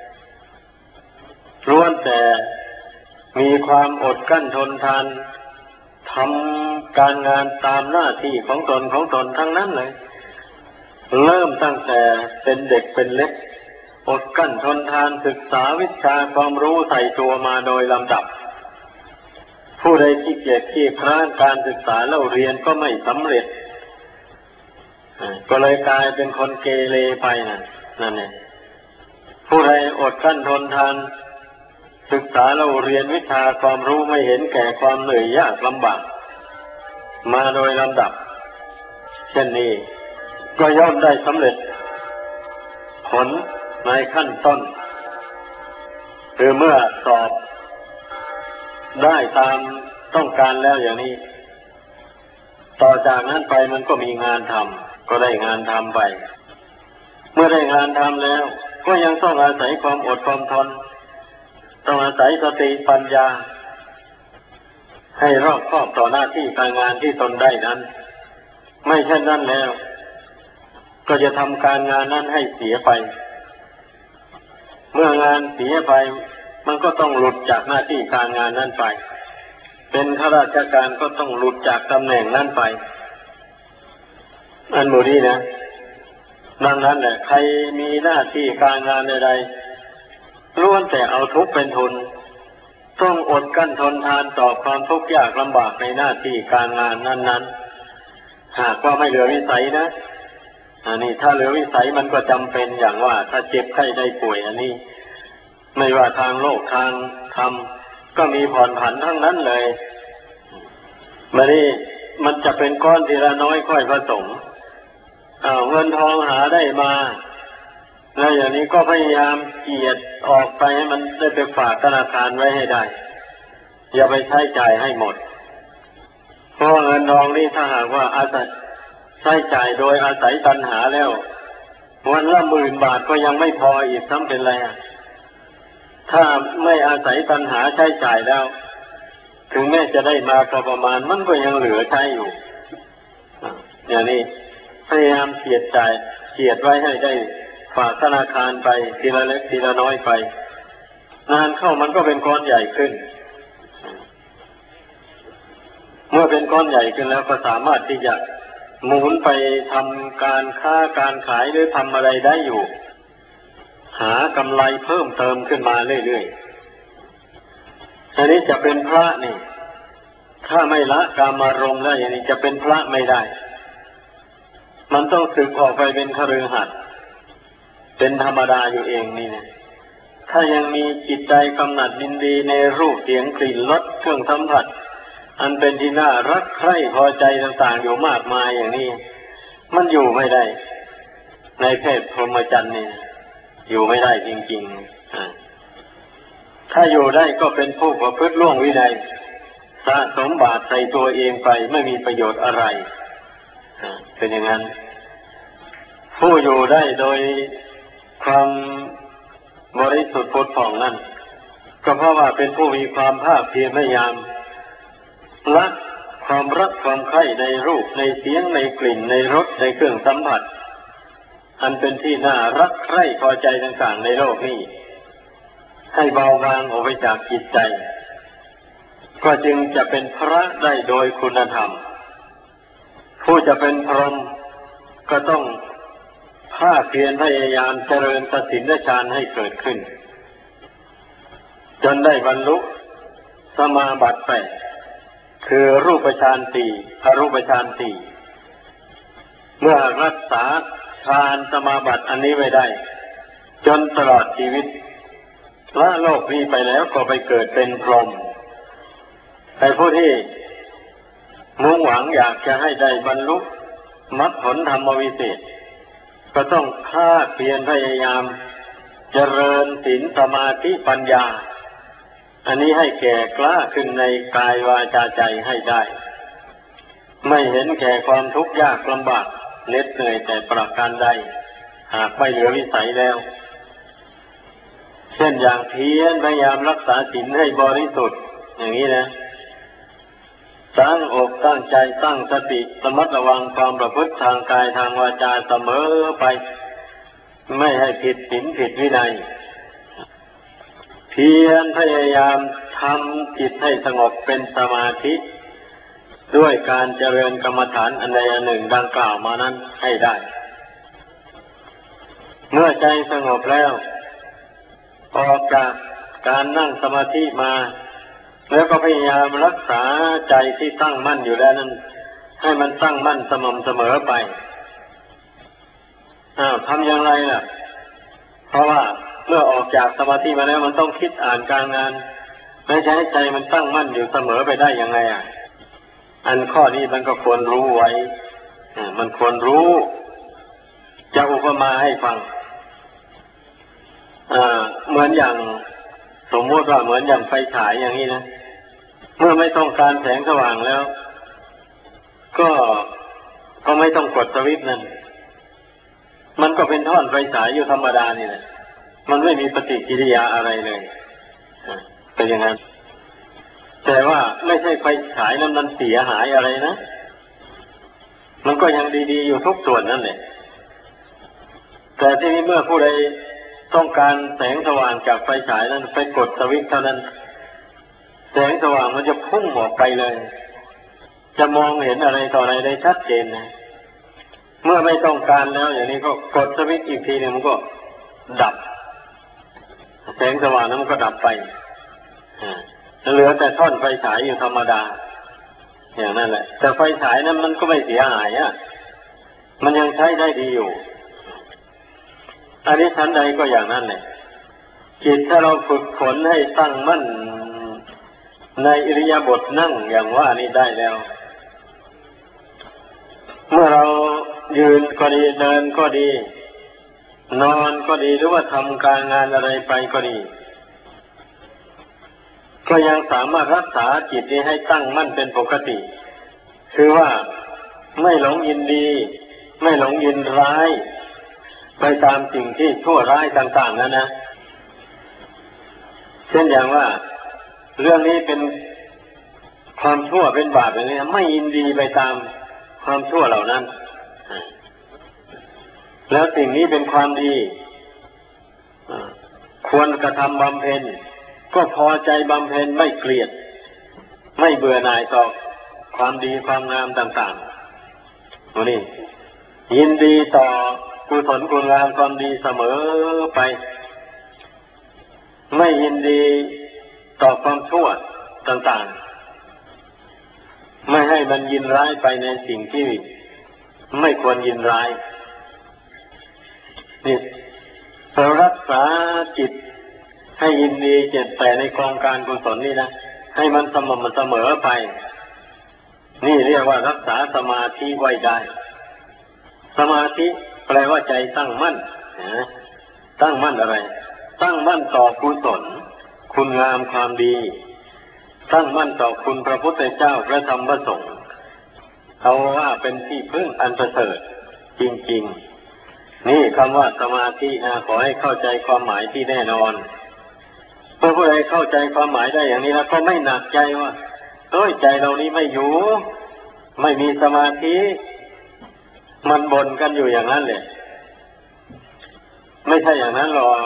ๆล้วนแต่มีความอดกลั้นทนทานทำการงานตามหน้าที่ของตนทั้งนั้นเลยเริ่มตั้งแต่เป็นเด็กเป็นเล็กอดกลั้นทนทานศึกษาวิชาความรู้ใส่ตัวมาโดยลำดับผู้ใดขี้เกียจขี้คร้านการศึกษาเล่าเรียนก็ไม่สำเร็จก็เลยกลายเป็นคนเกเรไปนั่นเองผู้ใดอดกลั้นทนทานศึกษาเล่าเรียนวิชาความรู้ไม่เห็นแก่ความเหนื่อยยากลำบากมาโดยลำดับเช่นนี้ก็ย่อมได้สำเร็จผลในขั้นต้นคือเมื่อสอบได้ตามต้องการแล้วอย่างนี้ต่อจากนั้นไปมันก็มีงานทำก็ได้งานทำไปเมื่อได้งานทำแล้วก็ยังต้องอาศัยความอดความทนต้องอาศัยสติปัญญาให้รอบคอบต่อหน้าที่การงานที่ตนได้นั้นไม่เช่นนั้นแล้วก็จะทำการงานนั้นให้เสียไปเมื่องานเสียไปมันก็ต้องหลุดจากหน้าที่การงานนั้นไปเป็นข้าราชการก็ต้องหลุดจากตำแหน่งนั้นไปอันบุรีนะดังนั้นแหละใครมีหน้าที่การงานใดๆล้วนแต่เอาทุกข์เป็นทุนต้องอดกลั้นทนทานต่อความทุกข์ยากลำบากในหน้าที่การงานนั้นๆหากว่าไม่เหลือวิสัยนะอันนี้ถ้าเหลือวิสัยมันก็จำเป็นอย่างว่าถ้าเจ็บไข้ได้ป่วยอันนี้ไม่ว่าทางโลกทางธรรมก็มีผ่อนผันทั้งนั้นเลยมานี่มันจะเป็นก้อนทีละน้อยค่อยผสมเงินทองหาได้มาแล้วอย่างนี้ก็พยายามเจียดออกไปให้มันได้ไปฝากธนาคารไว้ให้ได้อย่าไปใช้จ่ายให้หมดเพราะเงินทองนี่ถ้าหากว่าอาศัยใช้จ่ายโดยอาศัยตัณหาแล้ววันละ10,000 บาทก็ยังไม่พออีกซ้ำเป็นไรถ้าไม่อาศัยตัณหาใช้จ่ายแล้วถึงแม้จะได้มาก็ประมาณมันก็ยังเหลือใช้อยู่อย่างนี้พยายามเจียดไว้ให้ได้ฝากธนาคารไปทีละเล็กทีละน้อยไปนานเข้ามันก็เป็นก้อนใหญ่ขึ้นเมื่อเป็นก้อนใหญ่ขึ้นแล้วก็สามารถที่จะหมุนไปทำการค้าการขายหรือทำอะไรได้อยู่หากำไรเพิ่มเติมขึ้นมาเรื่อยๆอันนี้จะเป็นพระนี่ถ้าไม่ละกามารมณ์แล้วอย่างนี้จะเป็นพระไม่ได้มันต้องสึกออกไปเป็นคฤหัสถ์เป็นธรรมดาอยู่เองนี่นะถ้ายังมีจิตใจกำหนัดยินดีในรูปเสียงกลิ่นรสเครื่องสัมผัสอันเป็นที่น่ารักใคร่พอใจต่างๆอยู่มากมายอย่างนี้มันอยู่ไม่ได้ในเพศพรหมจรรย์นี่อยู่ไม่ได้จริงๆถ้าอยู่ได้ก็เป็นผู้ประพฤติล่วงวินัยสะสมบาปใส่ตัวเองไปไม่มีประโยชน์อะไรเป็นอย่างนั้นผู้อยู่ได้โดยความบริสุทธิ์ผุดผ่องนั่นก็เพราะว่าเป็นผู้มีความภาคเพียรพยายามละความรักความใคร่ในรูปในเสียงในกลิ่นในรสในเครื่องสัมผัสอันเป็นที่น่ารักใคร่พอใจต่างๆในโลกนี้ให้เบาบางออกไปจากจิตใจก็จึงจะเป็นพระได้โดยคุณธรรมผู้จะเป็นพรหมก็ต้องภาคเพียรพยายามเจริญสติและฌานให้เกิดขึ้นจนได้บรรลุสมาบัติ8คือรูปฌาน4อรูปฌาน4เมื่อรักษาฌานสมาบัติอันนี้ไว้ได้จนตลอดชีวิตละโลกนี้ไปแล้วก็ไปเกิดเป็นพรหมแต่ผู้ที่มุ่งหวังอยากจะให้ได้บรรลุมรรคผลธรรมวิเศษก็ต้องภาคเพียรพยายามเจริญศีลสมาธิปัญญาอันนี้ให้แก่กล้าขึ้นในกายวาจาใจให้ได้ไม่เห็นแก่ความทุกข์ยากลำบากเหน็ดเหนื่อยแต่ประการใดหากไม่เหลือวิสัยแล้วเช่นอย่างเพียรพยายามรักษาศีลให้บริสุทธิ์อย่างนี้นะตั้งอกตั้งใจตั้งสติระมัดระวังความประพฤติทางกายทางวาจาเสมอไปไม่ให้ผิดศีลผิดวินัยเพียรพยายามทำจิตให้สงบเป็นสมาธิด้วยการเจริญกรรมฐานอันใดอันหนึ่งดังกล่าวมานั้นให้ได้เมื่อใจสงบแล้วออกจากการนั่งสมาธิมาแล้วก็พยายามรักษาใจที่ตั้งมั่นอยู่แล้วนั้นให้มันตั้งมั่นสม่ำเสมอไปทำอย่างไรล่ะเพราะว่าเมื่อออกจากสมาธิมาแล้วมันต้องคิดอ่านการงานไม่ใช่ให้ใจมันตั้งมั่นอยู่เสมอไปได้ยังไงอันข้อนี้มันก็ควรรู้ไว้มันควรรู้จะอุปมาให้ฟังเหมือนอย่างสมมติว่าเหมือนอย่างไฟฉายอย่างนี้นะเมื่อไม่ต้องการแสงสว่างแล้วก็ไม่ต้องกดสวิตช์นั่นมันก็เป็นท่อนไฟฉายอยู่ธรรมดานี่แหละมันไม่มีปฏิกิริยาอะไรเลยเป็นอย่างนั้นแต่ว่าไม่ใช่ไฟฉายนั้นมันเสียหายอะไรนะมันก็ยังดีๆอยู่ทุกส่วนนั่นแหละแต่ที่นี้เมื่อผู้ใดต้องการแสงสว่างจากไฟฉายนั้นไปกดสวิตช์เท่านั้นแสงสว่างมันจะพุ่งออกไปเลยจะมองเห็นอะไรต่ออะไรได้ชัดเจนนะเมื่อไม่ต้องการแล้วอย่างนี้ก็กดสวิตช์อีกทีนึงมันก็ดับแสงสว่างนั้นมันก็ดับไปเหลือแต่ท่อนไฟฉายอยู่ธรรมดาอย่างนั้นแหละแต่ไฟฉายนั้นมันก็ไม่เสียหายมันยังใช้ได้ดีอยู่อันนี้ชั้นใดก็อย่างนั้นแหละจิตถ้าเราฝึกฝนให้ตั้งมั่นในอิริยาบถนั่งอย่างว่านี่ได้แล้วเมื่อเรายืนก็ดีเดินก็ดีนอนก็ดีหรือว่าทำการงานอะไรไปก็ดีก็ยังสามารถรักษาจิตนี้ให้ตั้งมั่นเป็นปกติคือว่าไม่หลงยินดีไม่หลงยินร้ายไปตามสิ่งที่ชั่วร้ายต่างๆนั้นนะเช่นอย่างว่าเรื่องนี้เป็นความชั่วเป็นบาปอย่างนี้ไม่ยินดีไปตามความชั่วเหล่านั้นแล้วสิ่งนี้เป็นความดีควรกระทำบำเพ็ญก็พอใจบำเพ็ญไม่เกลียดไม่เบื่อหน่ายต่อความดีความงามต่างๆนี่ยินดีต่อกุศลคุณงามความดีเสมอไปไม่ยินดีต่อความชั่วต่างๆไม่ให้มันยินร้ายไปในสิ่งที่ไม่ควรยินร้ายนี่เรารักษาจิตให้ยินดีเจตแต่ในกองการกุศลนี่นะให้มันสม่ำเสมอไปนี่เรียกว่ารักษาสมาธิไว้ได้สมาธิแปลว่าใจตั้งมั่นตั้งมั่นอะไรตั้งมั่นต่อกุศลคุณงามความดีตั้งมั่นต่อคุณพระพุทธเจ้าพระธรรมพระสงฆ์เอาว่าเป็นที่พึ่งอันประเสริฐจริงๆนี่คำว่าสมาธินะขอให้เข้าใจความหมายที่แน่นอนเมื่อผู้ใดเข้าใจความหมายได้อย่างนี้แล้วก็ไม่หนักใจว่าใจเรานี้ไม่อยู่ไม่มีสมาธิมันบ่นกันอยู่อย่างนั้นแหละไม่ใช่อย่างนั้นหรอก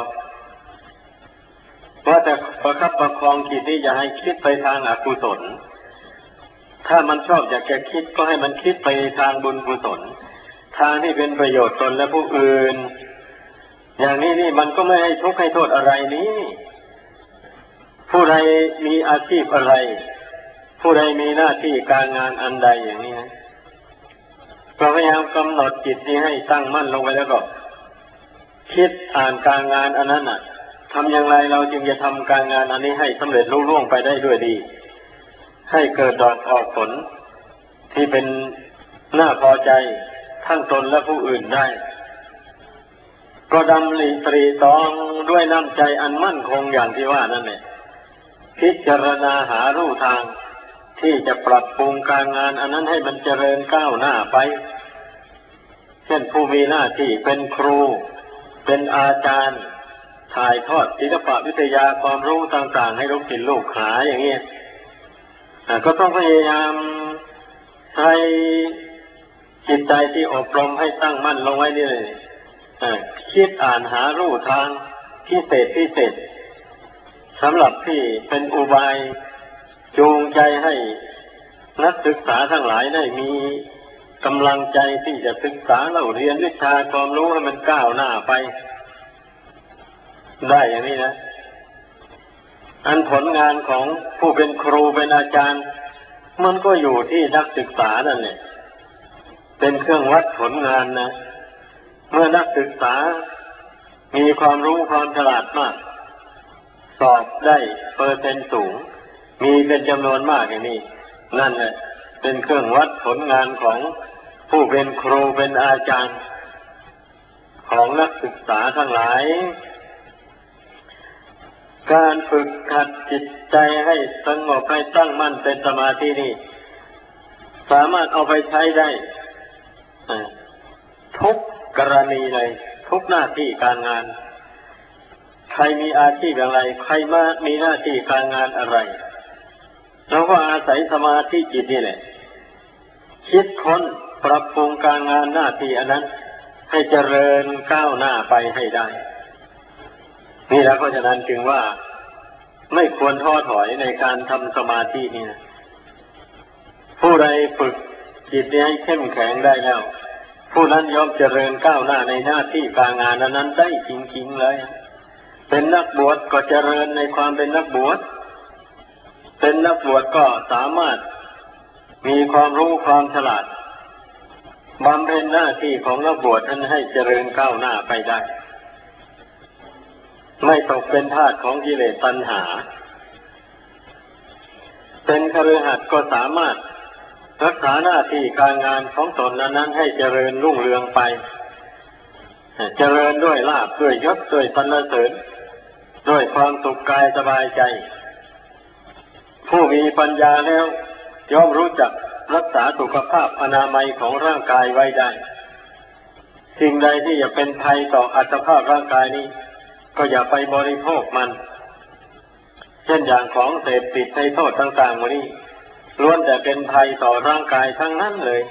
ว่าแต่ประคับประคองจิตที่จะให้คิดไปทางอกุศลถ้ามันชอบอยากจะคิดก็ให้มันคิดไปทางบุญกุศลทางที่เป็นประโยชน์ตนและผู้อื่นอย่างนี้นี่มันก็ไม่ให้ทุกข์ให้โทษอะไรนี้ผู้ใดมีอาชีพอะไรผู้ใดมีหน้าที่การงานอันใดอย่างนี้นะก็พยายามกำหนดจิตนี้ให้ตั้งมั่นลงไปแล้วก็คิดอ่านการงานอันนั้นน่ะทำอย่างไรเราจึงจะทำการงานอันนี้ให้สำเร็จลุล่วงไปได้ด้วยดีให้เกิดดอกออกผลที่เป็นน่าพอใจทั้งตนและผู้อื่นได้ก็ดำริตรีตรองด้วยน้ำใจอันมั่นคงอย่างที่ว่านั่นแหละพิจารณาหาลู่ทางที่จะปรับปรุงการงานอันนั้นให้มันเจริญก้าวหน้าไปเช่นผู้มีหน้าที่เป็นครูเป็นอาจารย์ถ่ายทอดศิลปวิทยาความรู้ต่างๆให้ลูกศิษย์ลูกหาอย่างนี้ก็ต้องพยายามใช้จิตใจที่อบรมให้ตั้งมั่นลงไว้นี่เลยคิดอ่านหาลู่ทางพิเศษสำหรับที่เป็นอุบายจูงใจให้นักศึกษาทั้งหลายได้มีกำลังใจที่จะศึกษาเล่าเรียนวิชาความรู้ให้มันก้าวหน้าไปได้อย่างนี้นะอันผลงานของผู้เป็นครูเป็นอาจารย์มันก็อยู่ที่นักศึกษานั่นแหละเป็นเครื่องวัดผลงานนะเมื่อนักศึกษามีความรู้ความฉลาดมากสอบได้เปอร์เซ็นต์สูงมีเป็นจำนวนมากอย่างนี้นั่นแหละเป็นเครื่องวัดผลงานของผู้เป็นครูเป็นอาจารย์ของนักศึกษาทั้งหลายการฝึกขัดจิตใจให้สงบให้ตั้งมั่นเป็นสมาธินี่สามารถเอาไปใช้ได้ทุกกรณีเลยทุกหน้าที่การงานใครมีอาชีพอย่างไรใครมามีหน้าที่การงานอะไรเราก็อาศัยสมาธิจิตนี่แหละคิดค้นปรับปรุงการงานหน้าที่อันนั้นให้เจริญก้าวหน้าไปให้ได้นี่แล้วเพราะฉะนั้นจึงว่าไม่ควรท้อถอยในการทำสมาธินี่นะผู้ใดฝึกจิตนี้ให้เข้มแข็งได้แล้วผู้นั้นย่อมเจริญก้าวหน้าในหน้าที่การงานนั้นได้จริงๆเลยเป็นนักบวชก็เจริญในความเป็นนักบวชเป็นนักบวชก็สามารถมีความรู้ความฉลาดบำเพ็ญหน้าที่ของนักบวชนั้นให้เจริญก้าวหน้าไปได้ไม่ตกเป็นทาสของกิเลสตัณหาเป็นคฤหัสถ์ก็สามารถรักษาหน้าที่การงานของตนนั้นให้เจริญรุ่งเรืองไปเจริญด้วยลาภด้วยยศด้วยสรรเสริญด้วยความสุขกายสบายใจผู้มีปัญญาแล้วย่อมรู้จักรักษาสุขภาพอนามัยของร่างกายไว้ได้สิ่งใดที่จะเป็นภัยต่ออัตภาพร่างกายนี้ก็อย่าไปบริโภคมันเช่นอย่างของเสพติดให้โทษต่างๆหมดนี้ล้วนแต่เป็นภัยต่อร่างกายทั้งนั้นเลย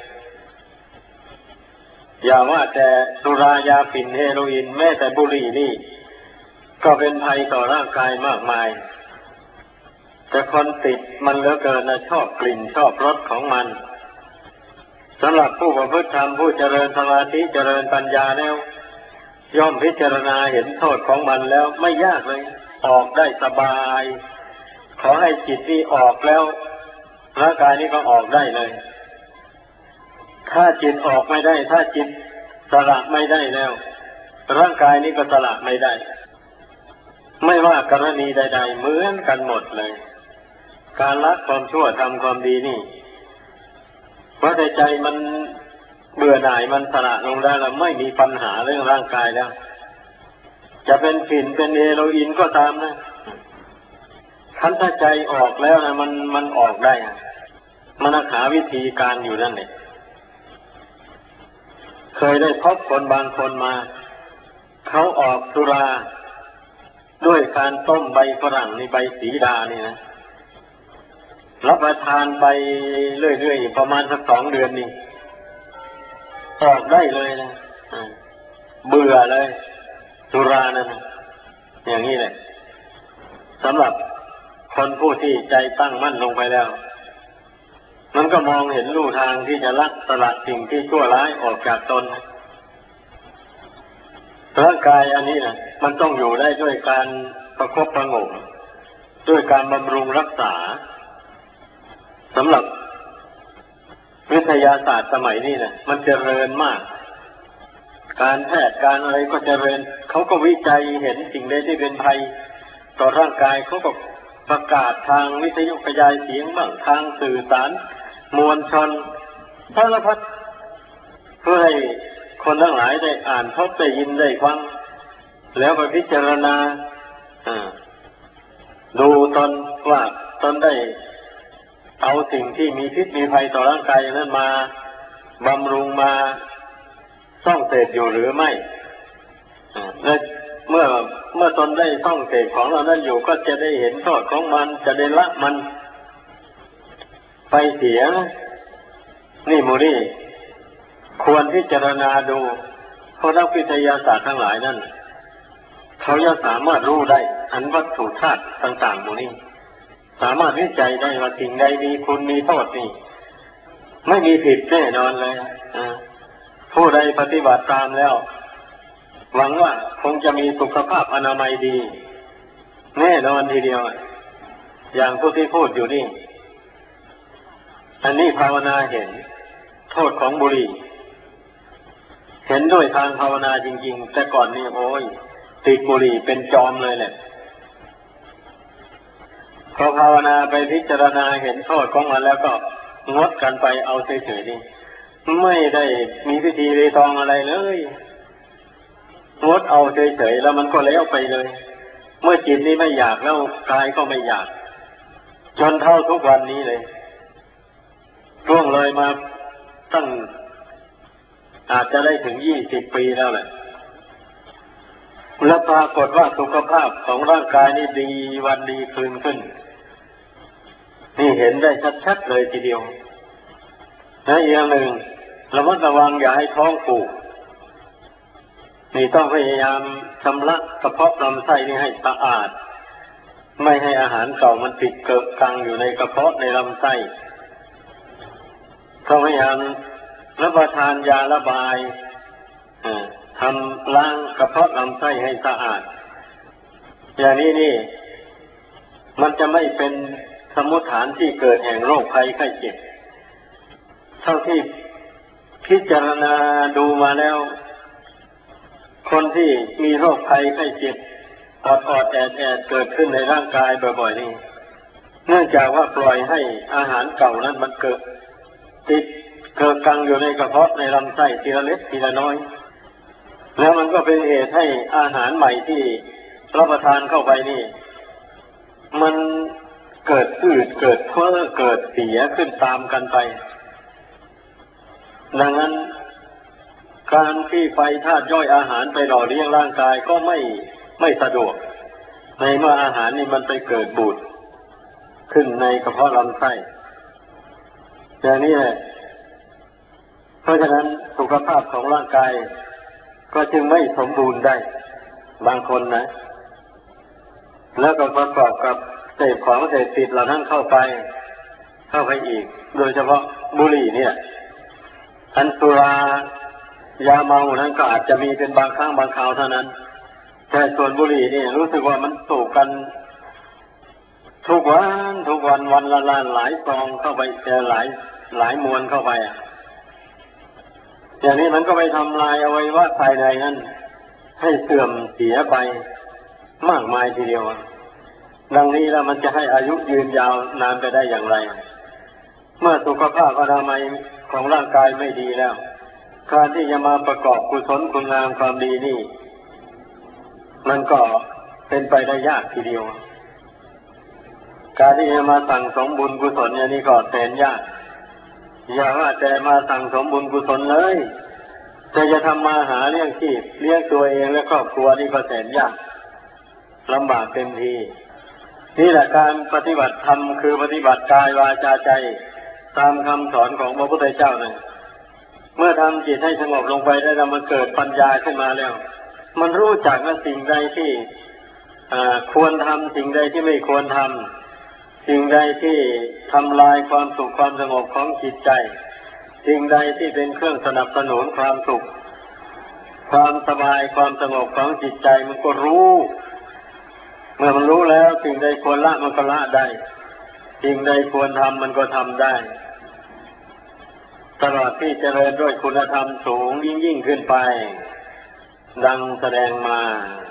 อย่าว่าแต่สุรายาฝิ่นเฮโรอีนแม้แต่บุหรี่นี่ก็เป็นภัยต่อร่างกายมากมายแต่คนติดมันเหลือเกินนะชอบกลิ่นชอบรสของมันสำหรับผู้ประพฤติธรรมผู้เจริญสมาธิเจริญปัญญาแล้วย่อมพิจารณาเห็นโทษของมันแล้วไม่ยากเลยออกได้สบายขอให้จิตนี้ออกแล้วร่างกายนี้ก็ออกได้เลยถ้าจิตออกไม่ได้ถ้าจิตสละไม่ได้แล้วร่างกายนี้ก็สละไม่ได้ไม่ว่ากรณีใดๆเหมือนกันหมดเลยการละความชั่วทำความดีนี่เพราะใจมันเบื่อหน่ายมันสละลงได้แล้วไม่มีปัญหาเรื่องร่างกายแล้วจะเป็นฝิ่นเป็นเฮโรอีนก็ตามนะคันถ้าใจออกแล้วนะมันออกได้มันหาวิธีการอยู่นั่นเองเคยได้พบคนบางคนมาเขาออกสุราด้วยการต้มใบฝรั่งในใบสีดานี่นะรับประทานไปเรื่อยๆประมาณสัก2 เดือนนี่ออกได้เลยนะเบื่อเลยสุรานั่นนะอย่างนี้แหละสำหรับคนผู้ที่ใจตั้งมั่นลงไปแล้วมันก็มองเห็นลู่ทางที่จะละสละสิ่งที่ชั่วร้ายออกจากตนร่างกายอันนี้นะมันต้องอยู่ได้ด้วยการประคบประหงมด้วยการบำรุงรักษาสำหรับวิทยาศาสตร์สมัยนี้นะมันเจริญมากการแพทย์การอะไรก็เจริญเขาก็วิจัยเห็นสิ่งใดที่เป็นภัยต่อร่างกายเขาก็ประกาศทางวิทยุกระจายเสียงบ้างทางสื่อสารมวลชนสารพัดเพื่อให้คนทั้งหลายได้อ่านพบได้ยินได้ฟังแล้วไปพิจารณาดูตนว่าตนได้เอาสิ่งที่มีพิษมีภัยต่อร่างกายนั้นมาบำรุงมาต้องเสพอยู่หรือไม่และเมื่อตนได้ต้องเสพของเรานั้นอยู่ก็จะได้เห็นโทษของมันจะได้ละมันไปเสียนี่มูนี่ควรพิจารณาดูเพราะนักวิทยาศาสตร์ทั้งหลายนั้นเขาจะสามารถรู้ได้อันวัตถุธาตุต่างๆมูนี่สามารถวิจัยได้ว่าสิ่งใดมีคุณมีโทษนี่ไม่มีผิดแน่นอนเลยผู้ใดปฏิบัติตามแล้วหวังว่าคงจะมีสุขภาพอนามัยดีแน่นอนทีเดียวอย่างผู้ที่พูดอยู่นี่อันนี้ภาวนาเห็นโทษของบุหรี่เห็นด้วยทางภาวนาจริงๆแต่ก่อนนี่โอ้ยติดบุหรี่เป็นจอมเลยแหละพอภาวนาไปพิจารณาเห็นโทษของมันแล้วก็งดกันไปเอาเฉยๆนี่ไม่ได้มีพิธีรีตองอะไรเลยงดเอาเฉยๆแล้วมันก็แล้วไปเลยเมื่อจิตนี้ไม่อยากแล้วกายก็ไม่อยากจนเท่าทุกวันนี้เลยล่วงเลยมาตั้งอาจจะได้ถึง20 ปีแล้วแหละแล้วปรากฏว่าสุขภาพของร่างกายนี่ดีวันดีคืนขึ้นนี่เห็นได้ชัดๆเลยทีเดียวและอีกอย่างหนึ่งระมัดระวังอย่าให้ท้องผูกนี่ต้องพยายามชำระกระเพาะลำไส้นี่ให้สะอาดไม่ให้อาหารเก่ามันติดเกอะกังอยู่ในกระเพาะในลำไส้ต้องพยายามรับประทานยาระบายทำล้างกระเพาะลำไส้ให้สะอาดอย่างนี้นี่มันจะไม่เป็นสมุฏฐานที่เกิดแห่งโรคภัยไข้เจ็บเท่าที่พิพิจารณาดูมาแล้วคนที่มีโรคภัยไข้เจ็บอดแอดเกิดขึ้นในร่างกายบ่อยๆนี่เนื่องจากว่าปล่อยให้อาหารเก่านั้นมันเกิดกังอยู่ในกระเพาะในลำไส้ทีละเล็กทีละน้อยแล้วมันก็เป็นเหตุให้อาหารใหม่ที่รับประทานเข้าไปนี่มันเกิดอืดเกิดเพ้อเกิดเสียขึ้นตามกันไปดังนั้นการที่ไฟธาตุย่อยอาหารไปหล่อเลี้ยงร่างกายก็ไม่สะดวกในเมื่ออาหารนี่มันไปเกิดบูดขึ้นในกระเพาะลำไส้อย่างนี้แหละเพราะฉะนั้นสุขภาพของร่างกายก็จึงไม่สมบูรณ์ได้บางคนนะแล้วก็ประกอบกับเสพของเสพติดเหล่านั้นเข้าไปอีกโดยเฉพาะบุหรี่เนี่ยอันสุรายาเมานั้นก็อาจจะมีเป็นบางครั้งบางคราวเท่านั้นแต่ส่วนบุหรี่นี่รู้สึกว่ามันสูบกันทุกวันวันละล้านหลายซองเข้าไปหลายมวนเข้าไปอย่างนี้มันก็ไปทำลายอวัยวะภายในนั้นให้เสื่อมเสียไปมากมายทีเดียวดังนี้แล้วมันจะให้อายุยืนยาวนานไปได้อย่างไรเมื่อสุขภาพอนามัยของร่างกายไม่ดีแล้วการที่จะมาประกอบกุศลคุณงามความดีนี่มันก็เป็นไปได้ยากทีเดียวการที่จะมาสั่งสมบุญกุศลอย่างนี้ก็แสนยากอย่าว่าแต่มาสั่งสมบุญกุศลเลยแต่จะทำมาหาเลี้ยงชีพเลี้ยงตัวเองและครอบครัวนี่ก็แสนยากลำบากเต็มทีนี่แหละการปฏิบัติธรรมคือปฏิบัติกายวาจาใจตามคำสอนของพระพุทธเจ้านั่นเมื่อทำจิตให้สงบลงไปได้แล้วมันเกิดปัญญาขึ้นมาแล้วมันรู้จักว่าสิ่งใดที่ควรทำสิ่งใดที่ไม่ควรทำสิ่งใดที่ทำลายความสุขความสงบของจิตใจสิ่งใดที่เป็นเครื่องสนับสนุนความสุขความสบายความสงบของจิตใจมันก็รู้เมื่อมันรู้แล้วสิ่งใดควรละมันก็ละได้สิ่งใดควรทำมันก็ทำได้ตลอดที่เจริญด้วยคุณธรรมสูงยิ่งขึ้นไปดังแสดงมา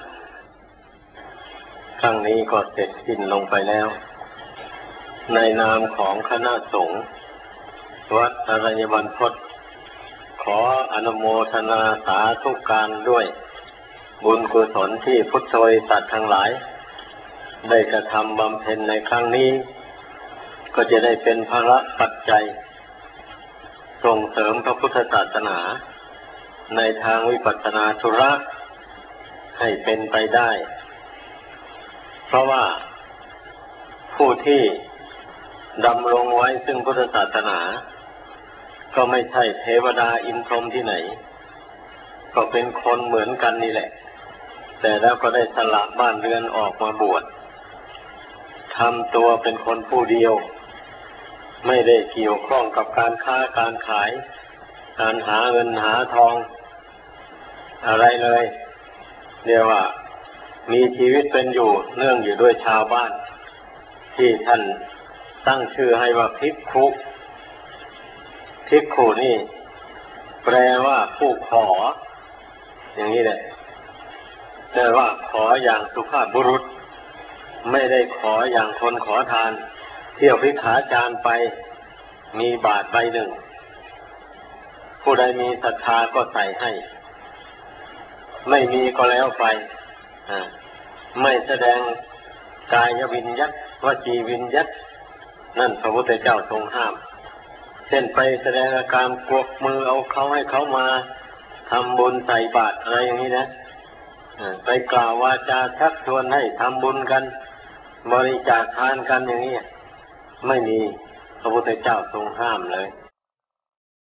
ครั้งนี้ก็เสร็จสิ้นลงไปแล้วในนามของคณะสงฆ์วัดอรัญญบรรพตขออนุโมทนาสาธุการด้วยบุญกุศลที่พุทธบริษัททั้งหลายได้กระทำบำเพ็ญในครั้งนี้ก็จะได้เป็นภาระปัจจัยส่งเสริมพระพุทธศาสนาในทางวิปัสสนาธุระให้เป็นไปได้เพราะว่าผู้ที่ดำรงไว้ซึ่งพุทธศาสนาก็ไม่ใช่เทวดาอินทรที่ไหนก็เป็นคนเหมือนกันนี่แหละแต่แล้วก็ได้สละบ้านเรือนออกมาบวชทำตัวเป็นคนผู้เดียวไม่ได้เกี่ยวข้องกับการค้าการขายการหาเงินหาทองอะไรเลยเรียกว่ามีชีวิตเป็นอยู่เนื่องอยู่ด้วยชาวบ้านที่ท่านตั้งชื่อให้ว่าภิกขุนี่แปลว่าผู้ขออย่างนี้แหละแต่ว่าขออย่างสุภาพบุรุษไม่ได้ขออย่างคนขอทานเที่ยวภิกขาจารไปมีบาทใบหนึ่งผู้ใดมีศรัทธาก็ใส่ให้ไม่มีก็แล้วไปไม่แสดงกายวิญญัติวจีวิญญัตินั่นพระพุทธเจ้าทรงห้ามเช่นไปแสดงอาการกวักมือเอาเขาให้เขามาทำบุญใส่บาตรอะไรอย่างนี้นะไปกล่าววาจาชักชวนให้ทำบุญกันบริจาคทานกันอย่างนี้ไม่มีพระพุทธเจ้าทรงห้ามเลย